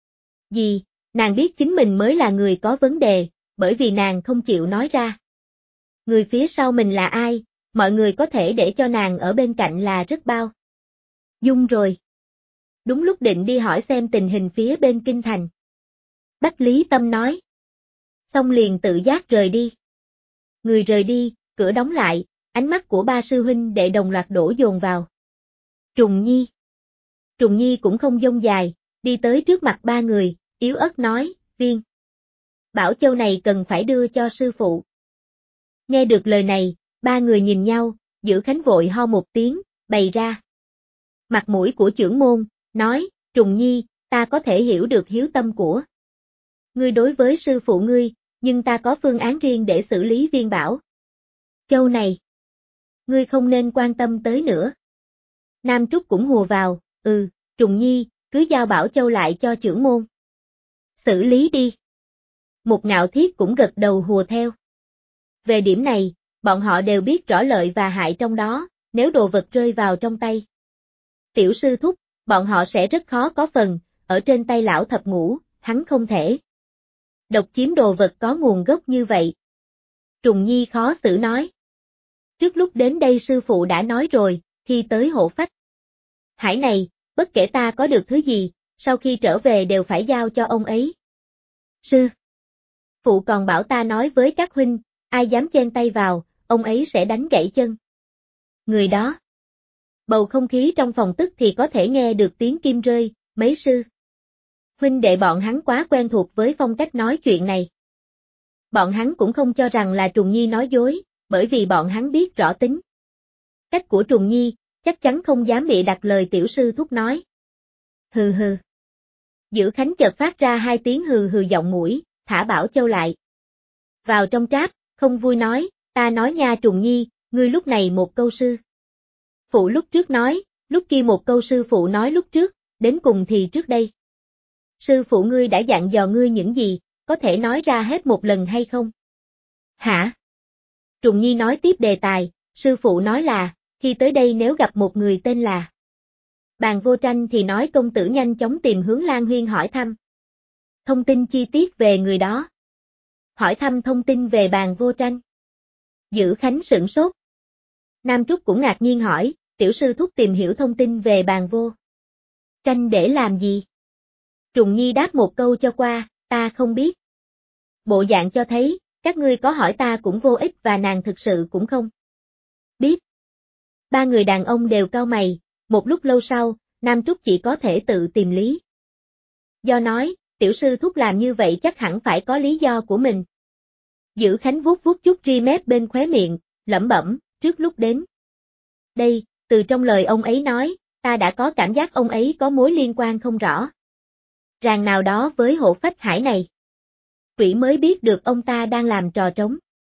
gì, nàng biết chính mình mới là người có vấn đề, bởi vì nàng không chịu nói ra. Người phía sau mình là ai, mọi người có thể để cho nàng ở bên cạnh là rất bao dung rồi. Đúng lúc định đi hỏi xem tình hình phía bên kinh thành. Bách Lý Tâm nói. Xong liền tự giác rời đi. Người rời đi, cửa đóng lại, ánh mắt của ba sư huynh đệ đồng loạt đổ dồn vào Trùng Nhi. Trùng Nhi cũng không dông dài, đi tới trước mặt ba người, yếu ớt nói, Viên Bảo Châu này cần phải đưa cho sư phụ. Nghe được lời này, ba người nhìn nhau, Giữ Khánh vội ho một tiếng, bày ra mặt mũi của trưởng môn, nói, Trùng Nhi, ta có thể hiểu được hiếu tâm của ngươi đối với sư phụ ngươi, nhưng ta có phương án riêng để xử lý Viên Bảo Châu này. Ngươi không nên quan tâm tới nữa. Nam Trúc cũng hùa vào, Trùng Nhi, cứ giao Bảo Châu lại cho trưởng môn xử lý đi. Một Ngạo Thiết cũng gật đầu hùa theo. Về điểm này, bọn họ đều biết rõ lợi và hại trong đó, nếu đồ vật rơi vào trong tay Tiểu sư thúc, bọn họ sẽ rất khó có phần, ở trên tay lão thập ngũ, hắn không thể độc chiếm đồ vật có nguồn gốc như vậy. Trùng Nhi khó xử nói. Trước lúc đến đây sư phụ đã nói rồi, khi tới hộ phách hải này, bất kể ta có được thứ gì, sau khi trở về đều phải giao cho ông ấy. Sư phụ còn bảo ta nói với các huynh, ai dám chen tay vào, ông ấy sẽ đánh gãy chân người đó. Bầu không khí trong phòng tức thì có thể nghe được tiếng kim rơi, mấy sư huynh đệ bọn hắn quá quen thuộc với phong cách nói chuyện này. Bọn hắn cũng không cho rằng là Trùng Nhi nói dối, bởi vì bọn hắn biết rõ tính cách của Trùng Nhi, chắc chắn không dám bịa đặt lời tiểu sư thúc nói. Hừ hừ. Giữ Khánh chợt phát ra hai tiếng hừ hừ giọng mũi, thả Bảo Châu lại vào trong tráp, không vui nói, ta nói nha Trùng Nhi, ngươi lúc này một câu sư phụ lúc trước nói, lúc kia một câu sư phụ nói lúc trước, đến cùng thì trước đây. Sư phụ ngươi đã dặn dò ngươi những gì, có thể nói ra hết một lần hay không? Hả? Trùng Nhi nói tiếp đề tài, sư phụ nói là, khi tới đây nếu gặp một người tên là Bàn Vô Tranh thì nói công tử nhanh chóng tìm hướng Lan Huyên hỏi thăm thông tin chi tiết về người đó. Hỏi thăm thông tin về Bàn Vô Tranh. Giữ Khánh sửng sốt. Nam Trúc cũng ngạc nhiên hỏi, tiểu sư thúc tìm hiểu thông tin về Bàn Vô Tranh để làm gì? Trùng Nhi đáp một câu cho qua, ta không biết. Bộ dạng cho thấy, các ngươi có hỏi ta cũng vô ích và nàng thực sự cũng không biết. Ba người đàn ông đều cau mày, một lúc lâu sau, Nam Trúc chỉ có thể tự tìm lý do nói, tiểu sư thúc làm như vậy chắc hẳn phải có lý do của mình. Giữ Khánh vuốt vuốt chút ri mép bên khóe miệng, lẩm bẩm, trước lúc đến đây, từ trong lời ông ấy nói, ta đã có cảm giác ông ấy có mối liên quan không rõ ràng nào đó với hộ phách hải này. Quỷ mới biết được ông ta đang làm trò trống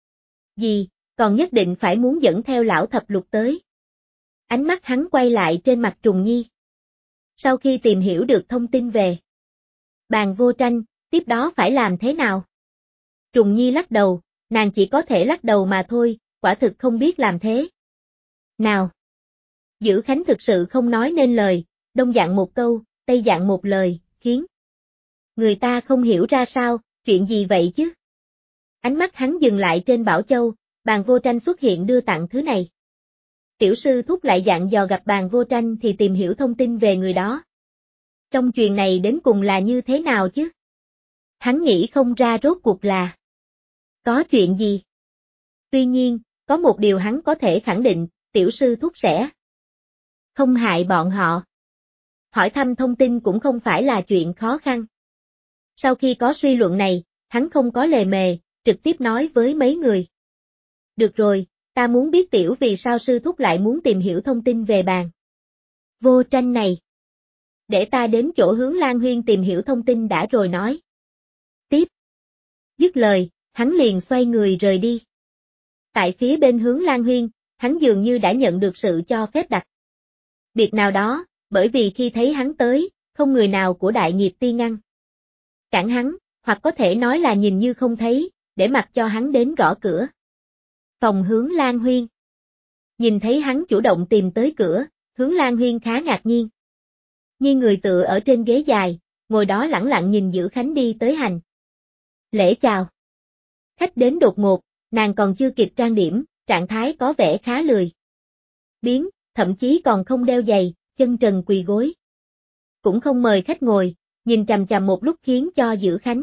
gì, còn nhất định phải muốn dẫn theo lão thập lục tới. Ánh mắt hắn quay lại trên mặt Trùng Nhi. Sau khi tìm hiểu được thông tin về Bàn Vô Tranh, tiếp đó phải làm thế nào? Trùng Nhi lắc đầu, nàng chỉ có thể lắc đầu mà thôi, quả thực không biết làm thế. Nào! Dữ Khánh thực sự không nói nên lời, đông dạng một câu, tây dạng một lời, khiến người ta không hiểu ra sao, chuyện gì vậy chứ? Ánh mắt hắn dừng lại trên Bảo Châu, Bàn Vô Tranh xuất hiện đưa tặng thứ này. Tiểu sư thúc lại dặn dò gặp Bàn Vô Tranh thì tìm hiểu thông tin về người đó. Trong chuyện này đến cùng là như thế nào chứ? Hắn nghĩ không ra rốt cuộc là có chuyện gì. Tuy nhiên, có một điều hắn có thể khẳng định, tiểu sư thúc sẽ không hại bọn họ. Hỏi thăm thông tin cũng không phải là chuyện khó khăn. Sau khi có suy luận này, hắn không có lề mề, trực tiếp nói với mấy người. Được rồi, ta muốn biết tiểu vì sao sư thúc lại muốn tìm hiểu thông tin về Bàn Vô Tranh này. Để ta đến chỗ Hướng Lan Huyên tìm hiểu thông tin đã rồi nói. Tiếp. Dứt lời, hắn liền xoay người rời đi. Tại phía bên Hướng Lan Huyên, hắn dường như đã nhận được sự cho phép đặc biệt nào đó, bởi vì khi thấy hắn tới, không người nào của Đại Nghiệp Ti ngăn cản hắn, hoặc có thể nói là nhìn như không thấy, để mặc cho hắn đến gõ cửa phòng Hướng Lan Huyên. Nhìn thấy hắn chủ động tìm tới cửa, Hướng Lan Huyên khá ngạc nhiên. Nghiêng người tựa ở trên ghế dài, ngồi đó lẳng lặng nhìn Dữ Khánh đi tới hành lễ chào. Khách đến đột ngột, nàng còn chưa kịp trang điểm, trạng thái có vẻ khá lười biếng, thậm chí còn không đeo giày, chân trần quỳ gối. Cũng không mời khách ngồi, nhìn chằm chằm một lúc khiến cho Dữ Khánh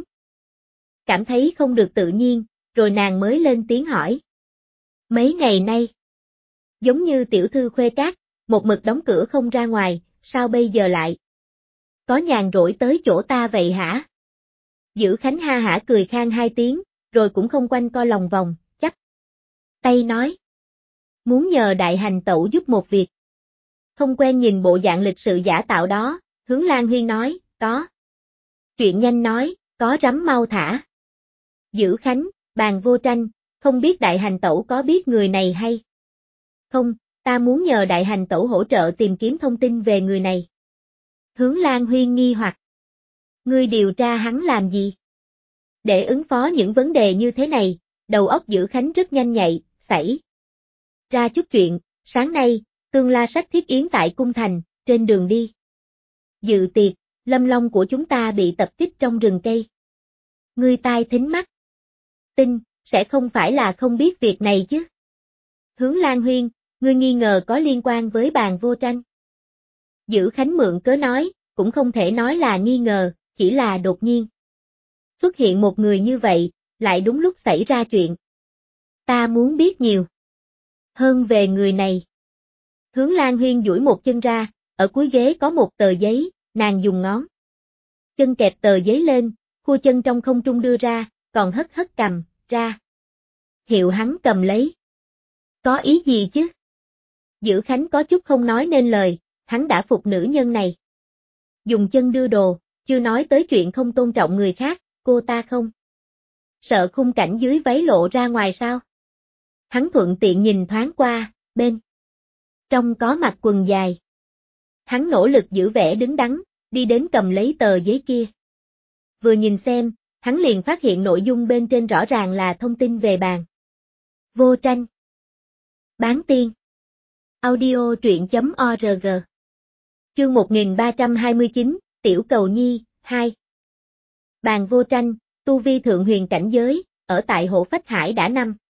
cảm thấy không được tự nhiên, rồi nàng mới lên tiếng hỏi. Mấy ngày nay, giống như tiểu thư khuê cát, một mực đóng cửa không ra ngoài, sao bây giờ lại có nhàn rỗi tới chỗ ta vậy hả? Dữ Khánh ha hả cười khang hai tiếng, rồi cũng không quanh co lòng vòng, chắp tay nói. Muốn nhờ đại hành tẩu giúp một việc. Không quen nhìn bộ dạng lịch sự giả tạo đó, Hướng Lan Huyên nói, có. Chuyện nhanh nói, có rắm mau thả. Dữ Khánh, Bàn Vô Tranh, không biết đại hành tẩu có biết người này hay không, ta muốn nhờ đại hành tẩu hỗ trợ tìm kiếm thông tin về người này. Hướng Lan Huyên nghi hoặc. Ngươi điều tra hắn làm gì? Để ứng phó những vấn đề như thế này, đầu óc Dữ Khánh rất nhanh nhạy, xảy ra chút chuyện, sáng nay, Tương La Sách thiết yến tại Cung Thành, trên đường đi dự tiệc, Lâm Long của chúng ta bị tập kích trong rừng cây. Ngươi tai thính mắt tinh, sẽ không phải là không biết việc này chứ? Hướng Lan Huyên, ngươi nghi ngờ có liên quan với Bàn Vô Tranh. Dữ Khánh mượn cớ nói, cũng không thể nói là nghi ngờ, chỉ là đột nhiên xuất hiện một người như vậy, lại đúng lúc xảy ra chuyện. Ta muốn biết nhiều hơn về người này. Hướng Lan Huyên duỗi một chân ra, ở cuối ghế có một tờ giấy, nàng dùng ngón chân kẹp tờ giấy lên, khua chân trong không trung đưa ra, còn hất hất cầm ra. Hiệu hắn cầm lấy. Có ý gì chứ? Dữ Khánh có chút không nói nên lời, hắn đã phục nữ nhân này. Dùng chân đưa đồ, chưa nói tới chuyện không tôn trọng người khác, cô ta không sợ khung cảnh dưới váy lộ ra ngoài sao? Hắn thuận tiện nhìn thoáng qua, bên trong có mặc quần dài. Hắn nỗ lực giữ vẻ đứng đắn, đi đến cầm lấy tờ giấy kia. Vừa nhìn xem, hắn liền phát hiện nội dung bên trên rõ ràng là thông tin về Bàn Vô Tranh. Bán tiên. Audio truyện.org. Chương 1329, Tiểu Cầu Nhi, 2. Bàn Vô Tranh, tu vi thượng huyền cảnh giới, ở tại Hộ Phách Hải đã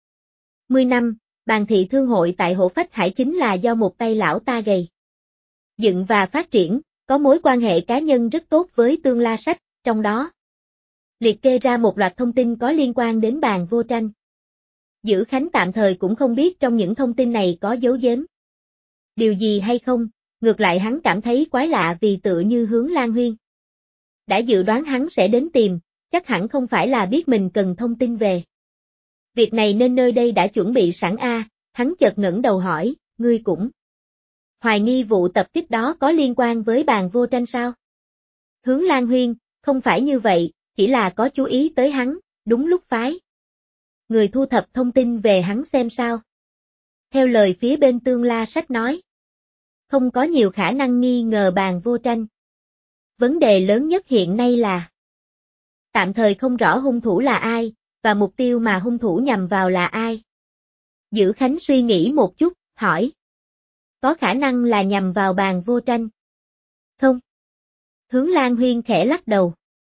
50 năm, Bàn thị thương hội tại Hộ Phách Hải chính là do một tay lão ta gầy dựng và phát triển, có mối quan hệ cá nhân rất tốt với Tương La Sách, trong đó liệt kê ra một loạt thông tin có liên quan đến Bàn Vô Tranh. Dữ Khánh tạm thời cũng không biết trong những thông tin này có giấu giếm điều gì hay không, ngược lại hắn cảm thấy quái lạ vì tựa như Hướng Lan Huyên đã dự đoán hắn sẽ đến tìm, chắc hẳn không phải là biết mình cần thông tin về việc này nên nơi đây đã chuẩn bị sẵn hắn chợt ngẩng đầu hỏi, ngươi cũng hoài nghi vụ tập kích đó có liên quan với Bàn Vô Tranh sao? Hướng Lan Huyên, không phải như vậy, chỉ là có chú ý tới hắn, đúng lúc phái người thu thập thông tin về hắn xem sao. Theo lời phía bên Tương La Sách nói, không có nhiều khả năng nghi ngờ Bàn Vô Tranh. Vấn đề lớn nhất hiện nay là tạm thời không rõ hung thủ là ai, và mục tiêu mà hung thủ nhằm vào là ai. Dữ Khánh suy nghĩ một chút, hỏi. Có khả năng là nhằm vào Bàn Vô Tranh? Không. Hướng Lan Huyên khẽ lắc đầu.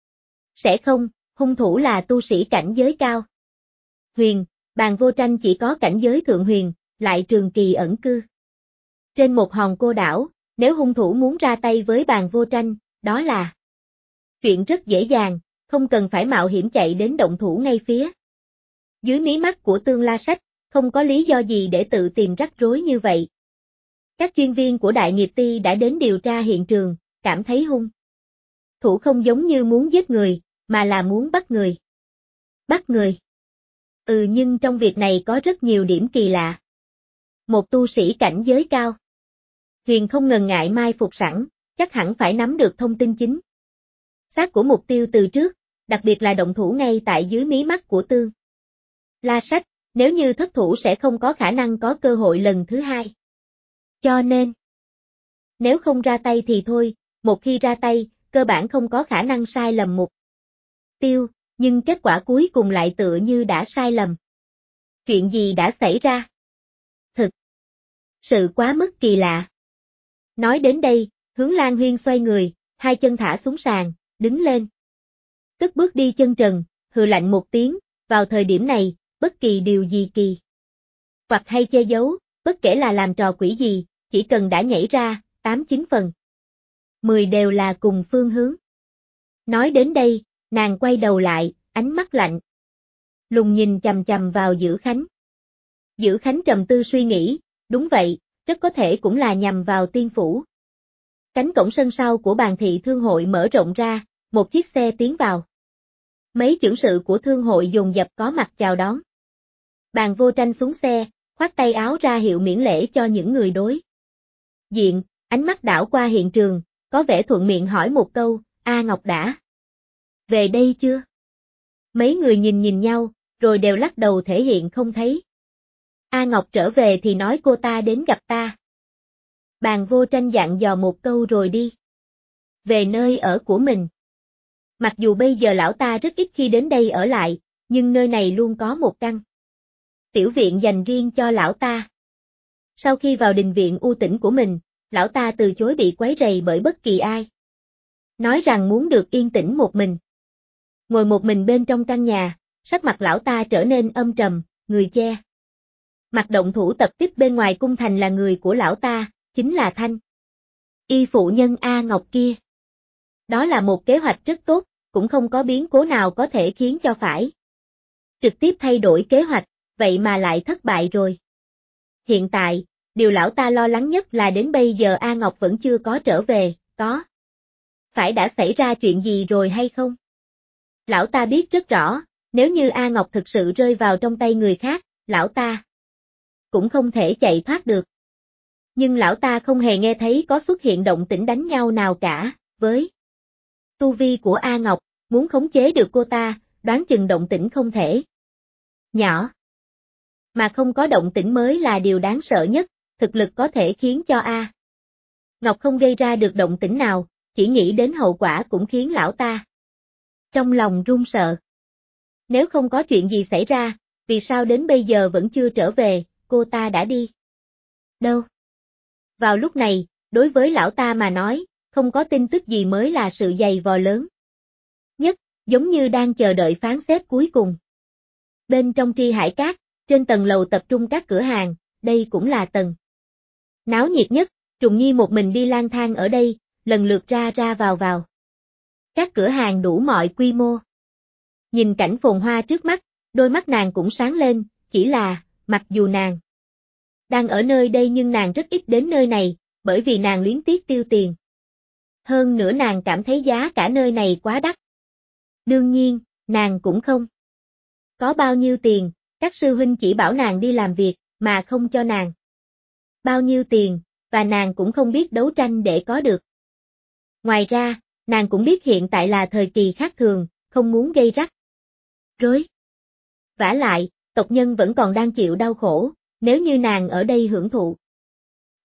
Sẽ không, hung thủ là tu sĩ cảnh giới cao. Huyền, Bàn Vô Tranh chỉ có cảnh giới thượng huyền, lại trường kỳ ẩn cư. Trên một hòn cô đảo, nếu hung thủ muốn ra tay với Bàn Vô Tranh, đó là chuyện rất dễ dàng, không cần phải mạo hiểm chạy đến động thủ ngay phía dưới mí mắt của Tương La Sách, không có lý do gì để tự tìm rắc rối như vậy. Các chuyên viên của Đại Nghiệp Ty đã đến điều tra hiện trường, cảm thấy hung thủ không giống như muốn giết người, mà là muốn bắt người. Bắt người? Nhưng trong việc này có rất nhiều điểm kỳ lạ. Một tu sĩ cảnh giới cao. Huyền không ngần ngại mai phục sẵn, chắc hẳn phải nắm được thông tin chính xác của mục tiêu từ trước, đặc biệt là động thủ ngay tại dưới mí mắt của Tương La Sách, nếu như thất thủ sẽ không có khả năng có cơ hội lần thứ hai. Cho nên, nếu không ra tay thì thôi, một khi ra tay, cơ bản không có khả năng sai lầm mục tiêu, nhưng kết quả cuối cùng lại tựa như đã sai lầm. Chuyện gì đã xảy ra? Thực sự quá mức kỳ lạ. Nói đến đây, Hướng Lan Huyên xoay người, hai chân thả xuống sàn, đứng lên. Cất bước đi chân trần, hừ lạnh một tiếng, vào thời điểm này, bất kỳ điều gì kỳ hoặc hay che giấu, bất kể là làm trò quỷ gì, chỉ cần đã nhảy ra, 8-9 phần 10 đều là cùng phương hướng. Nói đến đây, nàng quay đầu lại, ánh mắt lạnh lùng nhìn chằm chằm vào Dữ Khánh. Dữ Khánh trầm tư suy nghĩ, đúng vậy, rất có thể cũng là nhằm vào tiên phủ. Cánh cổng sân sau của Bàn Thị Thương hội mở rộng ra, một chiếc xe tiến vào. Mấy chưởng sự của thương hội dồn dập có mặt chào đón. Bàn Vô Tranh xuống xe, khoát tay áo ra hiệu miễn lễ cho những người đối diện, ánh mắt đảo qua hiện trường, có vẻ thuận miệng hỏi một câu, A Ngọc đã về đây chưa? Mấy người nhìn nhau, rồi đều lắc đầu thể hiện không thấy. A Ngọc trở về thì nói cô ta đến gặp ta. Bàn Vô Tranh dặn dò một câu rồi đi về nơi ở của mình. Mặc dù bây giờ lão ta rất ít khi đến đây ở lại, nhưng nơi này luôn có một căn tiểu viện dành riêng cho lão ta. Sau khi vào đình viện u tĩnh của mình, lão ta từ chối bị quấy rầy bởi bất kỳ ai. Nói rằng muốn được yên tĩnh một mình. Ngồi một mình bên trong căn nhà, sắc mặt lão ta trở nên âm trầm, người che mặt động thủ tập tiếp bên ngoài cung thành là người của lão ta, chính là Thanh y phụ nhân A Ngọc kia. Đó là một kế hoạch rất tốt, cũng không có biến cố nào có thể khiến cho phải trực tiếp thay đổi kế hoạch, vậy mà lại thất bại rồi. Hiện tại, điều lão ta lo lắng nhất là đến bây giờ A Ngọc vẫn chưa có trở về, có phải đã xảy ra chuyện gì rồi hay không? Lão ta biết rất rõ, nếu như A Ngọc thực sự rơi vào trong tay người khác, lão ta cũng không thể chạy thoát được. Nhưng lão ta không hề nghe thấy có xuất hiện động tĩnh đánh nhau nào cả, với tu vi của A Ngọc, muốn khống chế được cô ta, đoán chừng động tĩnh không thể nhỏ. Mà không có động tĩnh mới là điều đáng sợ nhất, thực lực có thể khiến cho A Ngọc không gây ra được động tĩnh nào, chỉ nghĩ đến hậu quả cũng khiến lão ta trong lòng run sợ. Nếu không có chuyện gì xảy ra, vì sao đến bây giờ vẫn chưa trở về, cô ta đã đi đâu? Vào lúc này, đối với lão ta mà nói, không có tin tức gì mới là sự dày vò lớn nhất, giống như đang chờ đợi phán xét cuối cùng. Bên trong Tri Hải Cát, trên tầng lầu tập trung các cửa hàng, đây cũng là tầng náo nhiệt nhất, Trùng Nhi một mình đi lang thang ở đây, lần lượt ra ra vào. Các cửa hàng đủ mọi quy mô. Nhìn cảnh phồn hoa trước mắt, đôi mắt nàng cũng sáng lên, chỉ là, mặc dù nàng đang ở nơi đây nhưng nàng rất ít đến nơi này, bởi vì nàng luyến tiếc tiêu tiền. Hơn nữa nàng cảm thấy giá cả nơi này quá đắt. Đương nhiên, nàng cũng không có bao nhiêu tiền, các sư huynh chỉ bảo nàng đi làm việc, mà không cho nàng bao nhiêu tiền, và nàng cũng không biết đấu tranh để có được. Ngoài ra, nàng cũng biết hiện tại là thời kỳ khác thường, không muốn gây rắc rối. Vả lại, tộc nhân vẫn còn đang chịu đau khổ, nếu như nàng ở đây hưởng thụ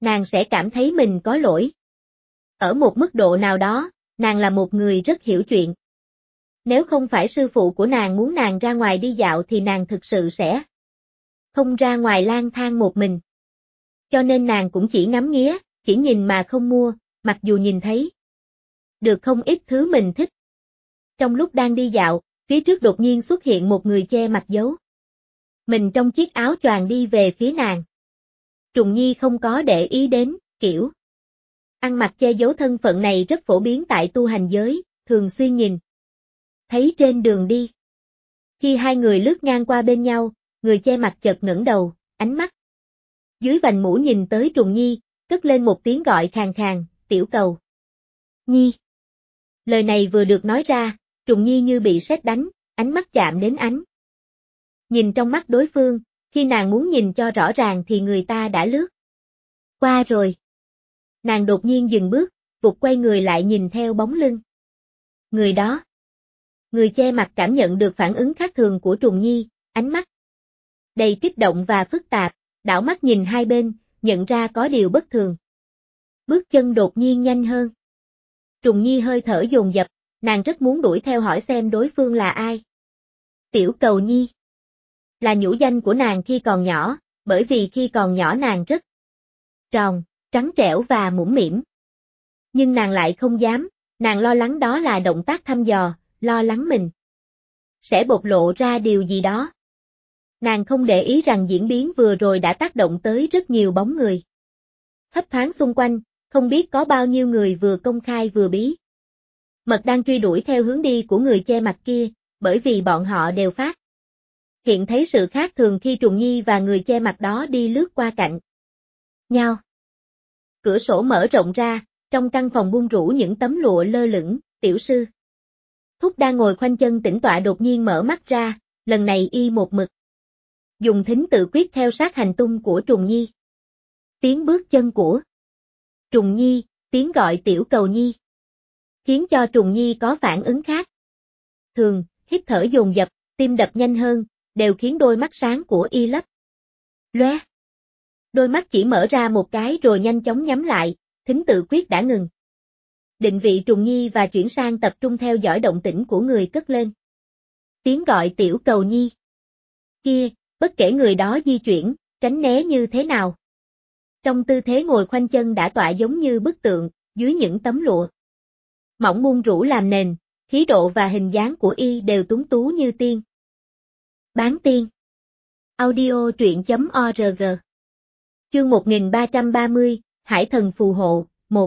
nàng sẽ cảm thấy mình có lỗi. Ở một mức độ nào đó, nàng là một người rất hiểu chuyện. Nếu không phải sư phụ của nàng muốn nàng ra ngoài đi dạo thì nàng thực sự sẽ không ra ngoài lang thang một mình. Cho nên nàng cũng chỉ ngắm nghía, chỉ nhìn mà không mua, mặc dù nhìn thấy được không ít thứ mình thích. Trong lúc đang đi dạo, phía trước đột nhiên xuất hiện một người che mặt giấu mình trong chiếc áo choàng đi về phía nàng. Trùng Nhi không có để ý đến, kiểu ăn mặc che giấu thân phận này rất phổ biến tại tu hành giới, thường xuyên nhìn thấy trên đường đi. Khi hai người lướt ngang qua bên nhau, người che mặt chợt ngẩng đầu, ánh mắt dưới vành mũ nhìn tới Trùng Nhi, cất lên một tiếng gọi khàn khàn, "Tiểu Cầu Nhi." Lời này vừa được nói ra, Trùng Nhi như bị sét đánh, ánh mắt chạm đến ánh nhìn trong mắt đối phương, khi nàng muốn nhìn cho rõ ràng thì người ta đã lướt qua rồi. Nàng đột nhiên dừng bước, vụt quay người lại nhìn theo bóng lưng người đó. Người che mặt cảm nhận được phản ứng khác thường của Trùng Nhi, ánh mắt đầy kích động và phức tạp, đảo mắt nhìn hai bên, nhận ra có điều bất thường. Bước chân đột nhiên nhanh hơn. Trùng Nhi hơi thở dồn dập, nàng rất muốn đuổi theo hỏi xem đối phương là ai. Tiểu Cầu Nhi là nhũ danh của nàng khi còn nhỏ, bởi vì khi còn nhỏ nàng rất tròn, trắng trẻo và mũm mĩm. Nhưng nàng lại không dám, nàng lo lắng đó là động tác thăm dò, lo lắng mình sẽ bộc lộ ra điều gì đó. Nàng không để ý rằng diễn biến vừa rồi đã tác động tới rất nhiều bóng người thấp thoáng xung quanh, không biết có bao nhiêu người vừa công khai vừa bí mật đang truy đuổi theo hướng đi của người che mặt kia, bởi vì bọn họ đều phát hiện thấy sự khác thường khi Trùng Nhi và người che mặt đó đi lướt qua cạnh nhau. Cửa sổ mở rộng ra, trong căn phòng buông rủ những tấm lụa lơ lửng, "Tiểu sư thúc đang ngồi khoanh chân tĩnh tọa đột nhiên mở mắt ra, lần này y một mực dùng thính tự quyết theo sát hành tung của Trùng Nhi. Tiếng bước chân của Trùng Nhi, tiếng gọi Tiểu Cầu Nhi, khiến cho Trùng Nhi có phản ứng khác thường, hít thở dồn dập, tim đập nhanh hơn, đều khiến đôi mắt sáng của y lấp lóe. Đôi mắt chỉ mở ra một cái rồi nhanh chóng nhắm lại, thính tự quyết đã ngừng. Định vị Trùng Nhi và chuyển sang tập trung theo dõi động tĩnh của người cất lên. Tiếng gọi Tiểu Cầu Nhi kia, bất kể người đó di chuyển, tránh né như thế nào. Trong tư thế ngồi khoanh chân đã tọa giống như bức tượng, dưới những tấm lụa mỏng buông rủ làm nền, khí độ và hình dáng của y đều tuấn tú như tiên. Bán tiên. Audio truyện.org. Chương 1330, Hải Thần Phù Hộ, 1.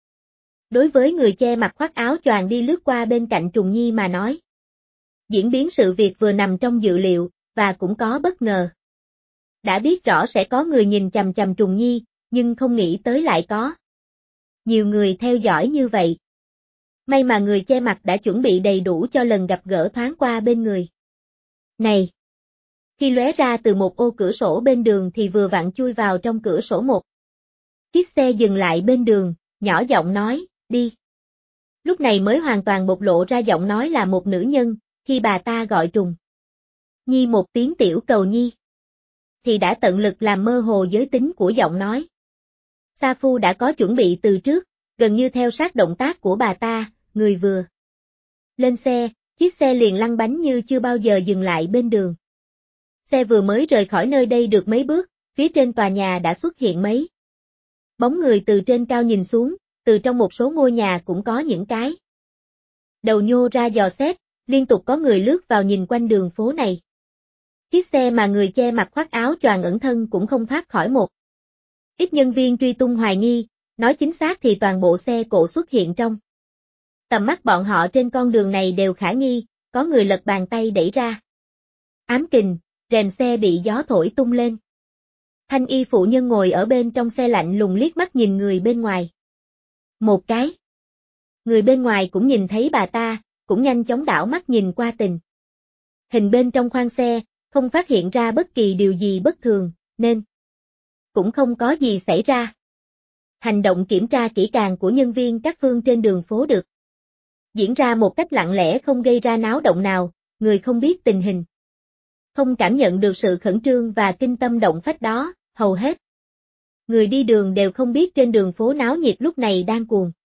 Đối với người che mặt khoác áo choàng đi lướt qua bên cạnh Trùng Nhi mà nói, diễn biến sự việc vừa nằm trong dự liệu, và cũng có bất ngờ. Đã biết rõ sẽ có người nhìn chằm chằm Trùng Nhi, nhưng không nghĩ tới lại có nhiều người theo dõi như vậy. May mà người che mặt đã chuẩn bị đầy đủ cho lần gặp gỡ thoáng qua bên người này. Khi lóe ra từ một ô cửa sổ bên đường thì vừa vặn chui vào trong cửa sổ một chiếc xe dừng lại bên đường, nhỏ giọng nói, "Đi." Lúc này mới hoàn toàn bộc lộ ra giọng nói là một nữ nhân, khi bà ta gọi Trùng Nhi một tiếng Tiểu Cầu Nhi, thì đã tận lực làm mơ hồ giới tính của giọng nói. Sa Phu đã có chuẩn bị từ trước, gần như theo sát động tác của bà ta, người vừa lên xe, chiếc xe liền lăn bánh như chưa bao giờ dừng lại bên đường. Xe vừa mới rời khỏi nơi đây được mấy bước, phía trên tòa nhà đã xuất hiện mấy bóng người từ trên cao nhìn xuống, từ trong một số ngôi nhà cũng có những cái đầu nhô ra dò xét, liên tục có người lướt vào nhìn quanh đường phố này. Chiếc xe mà người che mặt khoác áo choàng ẩn thân cũng không thoát khỏi một ít nhân viên truy tung hoài nghi, nói chính xác thì toàn bộ xe cộ xuất hiện trong tầm mắt bọn họ trên con đường này đều khả nghi, có người lật bàn tay đẩy ra ám kình, rèm xe bị gió thổi tung lên. Thanh y phụ nhân ngồi ở bên trong xe lạnh lùng liếc mắt nhìn người bên ngoài. Một cái. Người bên ngoài cũng nhìn thấy bà ta, cũng nhanh chóng đảo mắt nhìn qua tình hình bên trong khoang xe, không phát hiện ra bất kỳ điều gì bất thường, nên cũng không có gì xảy ra. Hành động kiểm tra kỹ càng của nhân viên các phương trên đường phố được diễn ra một cách lặng lẽ không gây ra náo động nào, người không biết tình hình không cảm nhận được sự khẩn trương và kinh tâm động phách đó, hầu hết người đi đường đều không biết trên đường phố náo nhiệt lúc này đang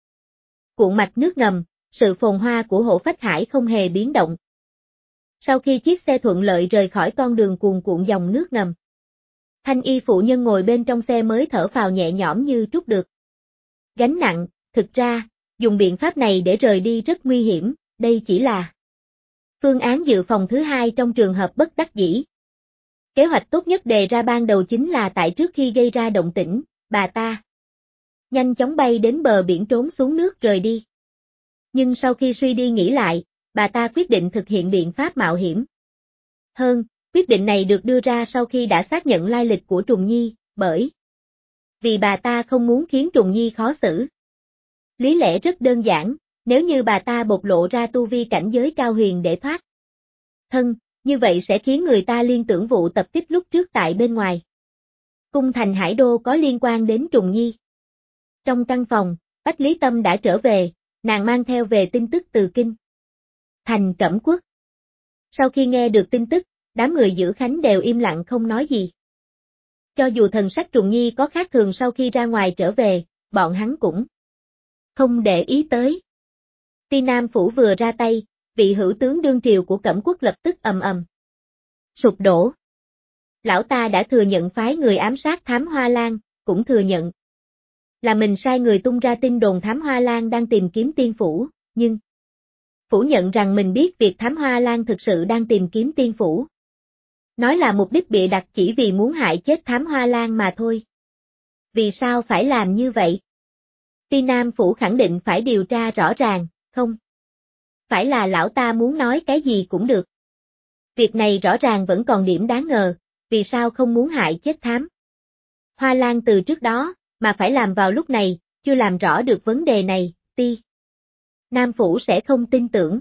cuộn mạch nước ngầm, sự phồn hoa của Hổ Phách Hải không hề biến động. Sau khi chiếc xe thuận lợi rời khỏi con đường cuồn cuộn dòng nước ngầm, thanh y phụ nhân ngồi bên trong xe mới thở phào nhẹ nhõm như trút được gánh nặng. Thực ra, dùng biện pháp này để rời đi rất nguy hiểm, đây chỉ là phương án dự phòng thứ hai trong trường hợp bất đắc dĩ. Kế hoạch tốt nhất đề ra ban đầu chính là tại trước khi gây ra động tĩnh, bà ta nhanh chóng bay đến bờ biển trốn xuống nước rời đi. Nhưng sau khi suy đi nghĩ lại, bà ta quyết định thực hiện biện pháp mạo hiểm hơn. Quyết định này được đưa ra sau khi đã xác nhận lai lịch của Trùng Nhi, bởi vì bà ta không muốn khiến Trùng Nhi khó xử. Lý lẽ rất đơn giản, nếu như bà ta bộc lộ ra tu vi cảnh giới cao huyền để thoát thân, như vậy sẽ khiến người ta liên tưởng vụ tập kích lúc trước tại bên ngoài cung thành Hải Đô có liên quan đến Trùng Nhi. Trong căn phòng, Bách Lý Tâm đã trở về, nàng mang theo về tin tức từ kinh thành Cẩm Quốc. Sau khi nghe được tin tức, đám người giữ khánh đều im lặng không nói gì. Cho dù thần sắc Trùng Nhi có khác thường sau khi ra ngoài trở về, bọn hắn cũng không để ý tới. Ti Nam Phủ vừa ra tay, vị hữu tướng đương triều của Cẩm Quốc lập tức ầm ầm sụp đổ. Lão ta đã thừa nhận phái người ám sát Thám Hoa Lan, cũng thừa nhận là mình sai người tung ra tin đồn Thám Hoa Lan đang tìm kiếm Tiên Phủ, nhưng phủ nhận rằng mình biết việc Thám Hoa Lan thực sự đang tìm kiếm Tiên Phủ. Nói là mục đích bịa đặt chỉ vì muốn hại chết Thám Hoa Lan mà thôi. Vì sao phải làm như vậy? Ti Nam Phủ khẳng định phải điều tra rõ ràng, không phải là lão ta muốn nói cái gì cũng được. Việc này rõ ràng vẫn còn điểm đáng ngờ, vì sao không muốn hại chết Thám Hoa Lan từ trước đó, mà phải làm vào lúc này, chưa làm rõ được vấn đề này, Ti Nam Phủ sẽ không tin tưởng.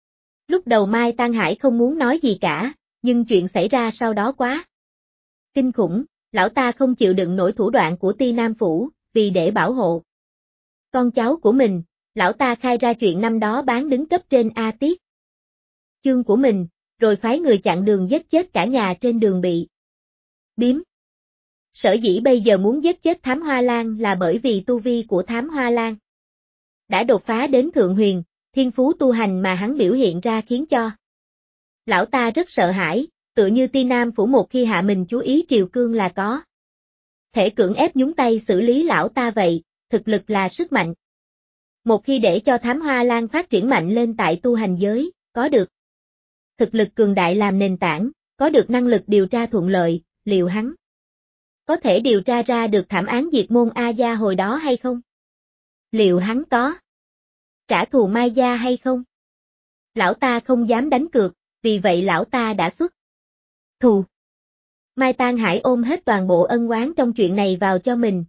Lúc đầu Mai Tăng Hải không muốn nói gì cả, nhưng chuyện xảy ra sau đó quá kinh khủng, lão ta không chịu đựng nổi thủ đoạn của Ti Nam Phủ, vì để bảo hộ con cháu của mình, lão ta khai ra chuyện năm đó bán đứng cấp trên A Tiết chương của mình, rồi phái người chặn đường giết chết cả nhà trên đường bị biếm. Sở dĩ bây giờ muốn giết chết Thám Hoa Lan là bởi vì tu vi của Thám Hoa Lan đã đột phá đến thượng huyền, thiên phú tu hành mà hắn biểu hiện ra khiến cho lão ta rất sợ hãi, tựa như Ti Nam Phủ một khi hạ mình chú ý triều cương là có thể cưỡng ép nhúng tay xử lý lão ta vậy, thực lực là sức mạnh. Một khi để cho Thám Hoa Lan phát triển mạnh lên tại tu hành giới, có được thực lực cường đại làm nền tảng, có được năng lực điều tra thuận lợi, liệu hắn có thể điều tra ra được thảm án diệt môn A Gia hồi đó hay không? Liệu hắn có trả thù Mai Gia hay không? Lão ta không dám đánh cược, vì vậy lão ta đã xuất thù. Mai Tang Hải ôm hết toàn bộ ân oán trong chuyện này vào cho mình,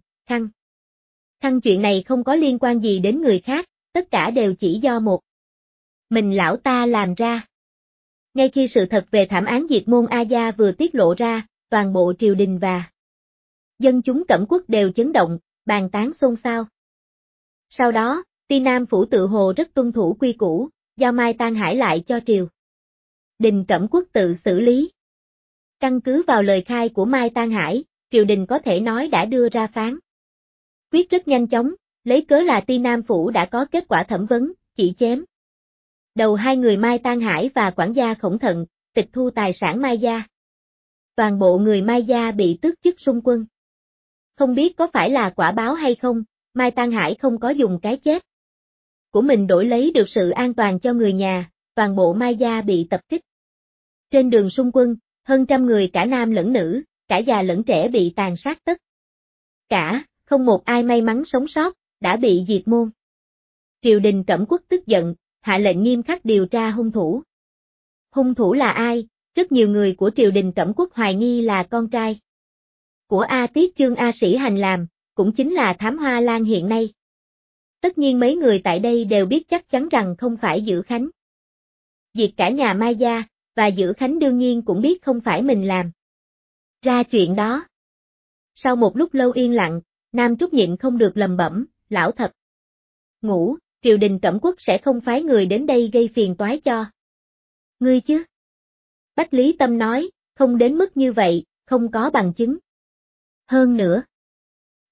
khăng chuyện này không có liên quan gì đến người khác, tất cả đều chỉ do một mình lão ta làm ra. Ngay khi sự thật về thảm án diệt môn A Gia vừa tiết lộ ra, toàn bộ triều đình và dân chúng Cẩm Quốc đều chấn động, bàn tán xôn xao. Sau đó, Ti Nam Phủ tự hồ rất tuân thủ quy củ, giao Mai Tang Hải lại cho triều đình Cẩm Quốc tự xử lý. Căn cứ vào lời khai của Mai Tang Hải, triều đình có thể nói đã đưa ra phán quyết rất nhanh chóng, lấy cớ là Ti Nam Phủ đã có kết quả thẩm vấn, chỉ chém đầu hai người Mai Tang Hải và quản gia Khổng Thận, tịch thu tài sản Mai Gia. Toàn bộ người Mai Gia bị tước chức xung quân. Không biết có phải là quả báo hay không, Mai Tang Hải không có dùng cái chết của mình đổi lấy được sự an toàn cho người nhà, toàn bộ Mai Gia bị tập kích. Trên đường xung quân, hơn trăm người cả nam lẫn nữ, cả già lẫn trẻ bị tàn sát tất cả, không một ai may mắn sống sót, đã bị diệt môn. Triều đình Cẩm Quốc tức giận, hạ lệnh nghiêm khắc điều tra hung thủ. Hung thủ là ai? Rất nhiều người của triều đình Cẩm Quốc hoài nghi là con trai của A Tiết Chương A Sĩ Hành làm, cũng chính là Thám Hoa Lan hiện nay. Tất nhiên mấy người tại đây đều biết chắc chắn rằng không phải Dữ Khánh diệt cả nhà Mai Gia, và Dữ Khánh đương nhiên cũng biết không phải mình làm ra chuyện đó. Sau một lúc lâu yên lặng, Nam Trúc nhịn không được lầm bẩm, lão thập ngũ, triều đình Cẩm Quốc sẽ không phái người đến đây gây phiền toái cho ngươi chứ? Bách Lý Tâm nói, không đến mức như vậy, không có bằng chứng. Hơn nữa,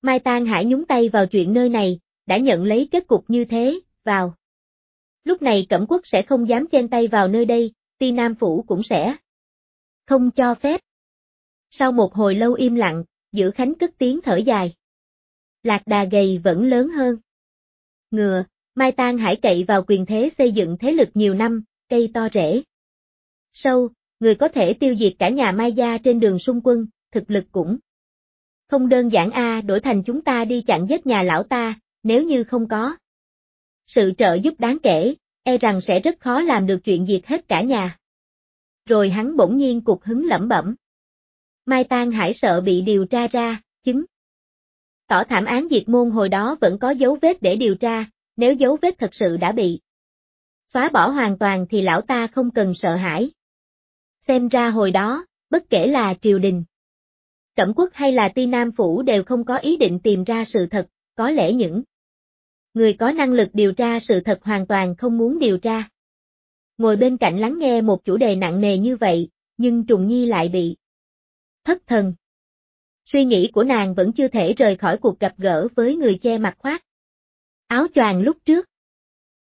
Mai Tang Hải nhúng tay vào chuyện nơi này, đã nhận lấy kết cục như thế, vào. Lúc này Cẩm Quốc sẽ không dám chen tay vào nơi đây, Ti Nam Phủ cũng sẽ không cho phép. Sau một hồi lâu im lặng, Giữ Khánh cất tiếng thở dài. Lạc đà gầy vẫn lớn hơn ngựa, Mai Tang Hải cậy vào quyền thế xây dựng thế lực nhiều năm, cây to rễ sâu, người có thể tiêu diệt cả nhà Mai gia trên đường xung quân, thực lực cũng không đơn giản đổi thành chúng ta đi chặn giết nhà lão ta, nếu như không có sự trợ giúp đáng kể, e rằng sẽ rất khó làm được chuyện diệt hết cả nhà. Rồi hắn bỗng nhiên cục hứng lẩm bẩm. Mai Tang Hải sợ bị điều tra ra, chứng tỏ thảm án diệt môn hồi đó vẫn có dấu vết để điều tra, nếu dấu vết thật sự đã bị xóa bỏ hoàn toàn thì lão ta không cần sợ hãi. Xem ra hồi đó, bất kể là triều đình, Cẩm Quốc hay là Ti Nam Phủ đều không có ý định tìm ra sự thật, có lẽ những người có năng lực điều tra sự thật hoàn toàn không muốn điều tra. Ngồi bên cạnh lắng nghe một chủ đề nặng nề như vậy, nhưng Trùng Nhi lại bị thất thần. Suy nghĩ của nàng vẫn chưa thể rời khỏi cuộc gặp gỡ với người che mặt khoác áo choàng lúc trước.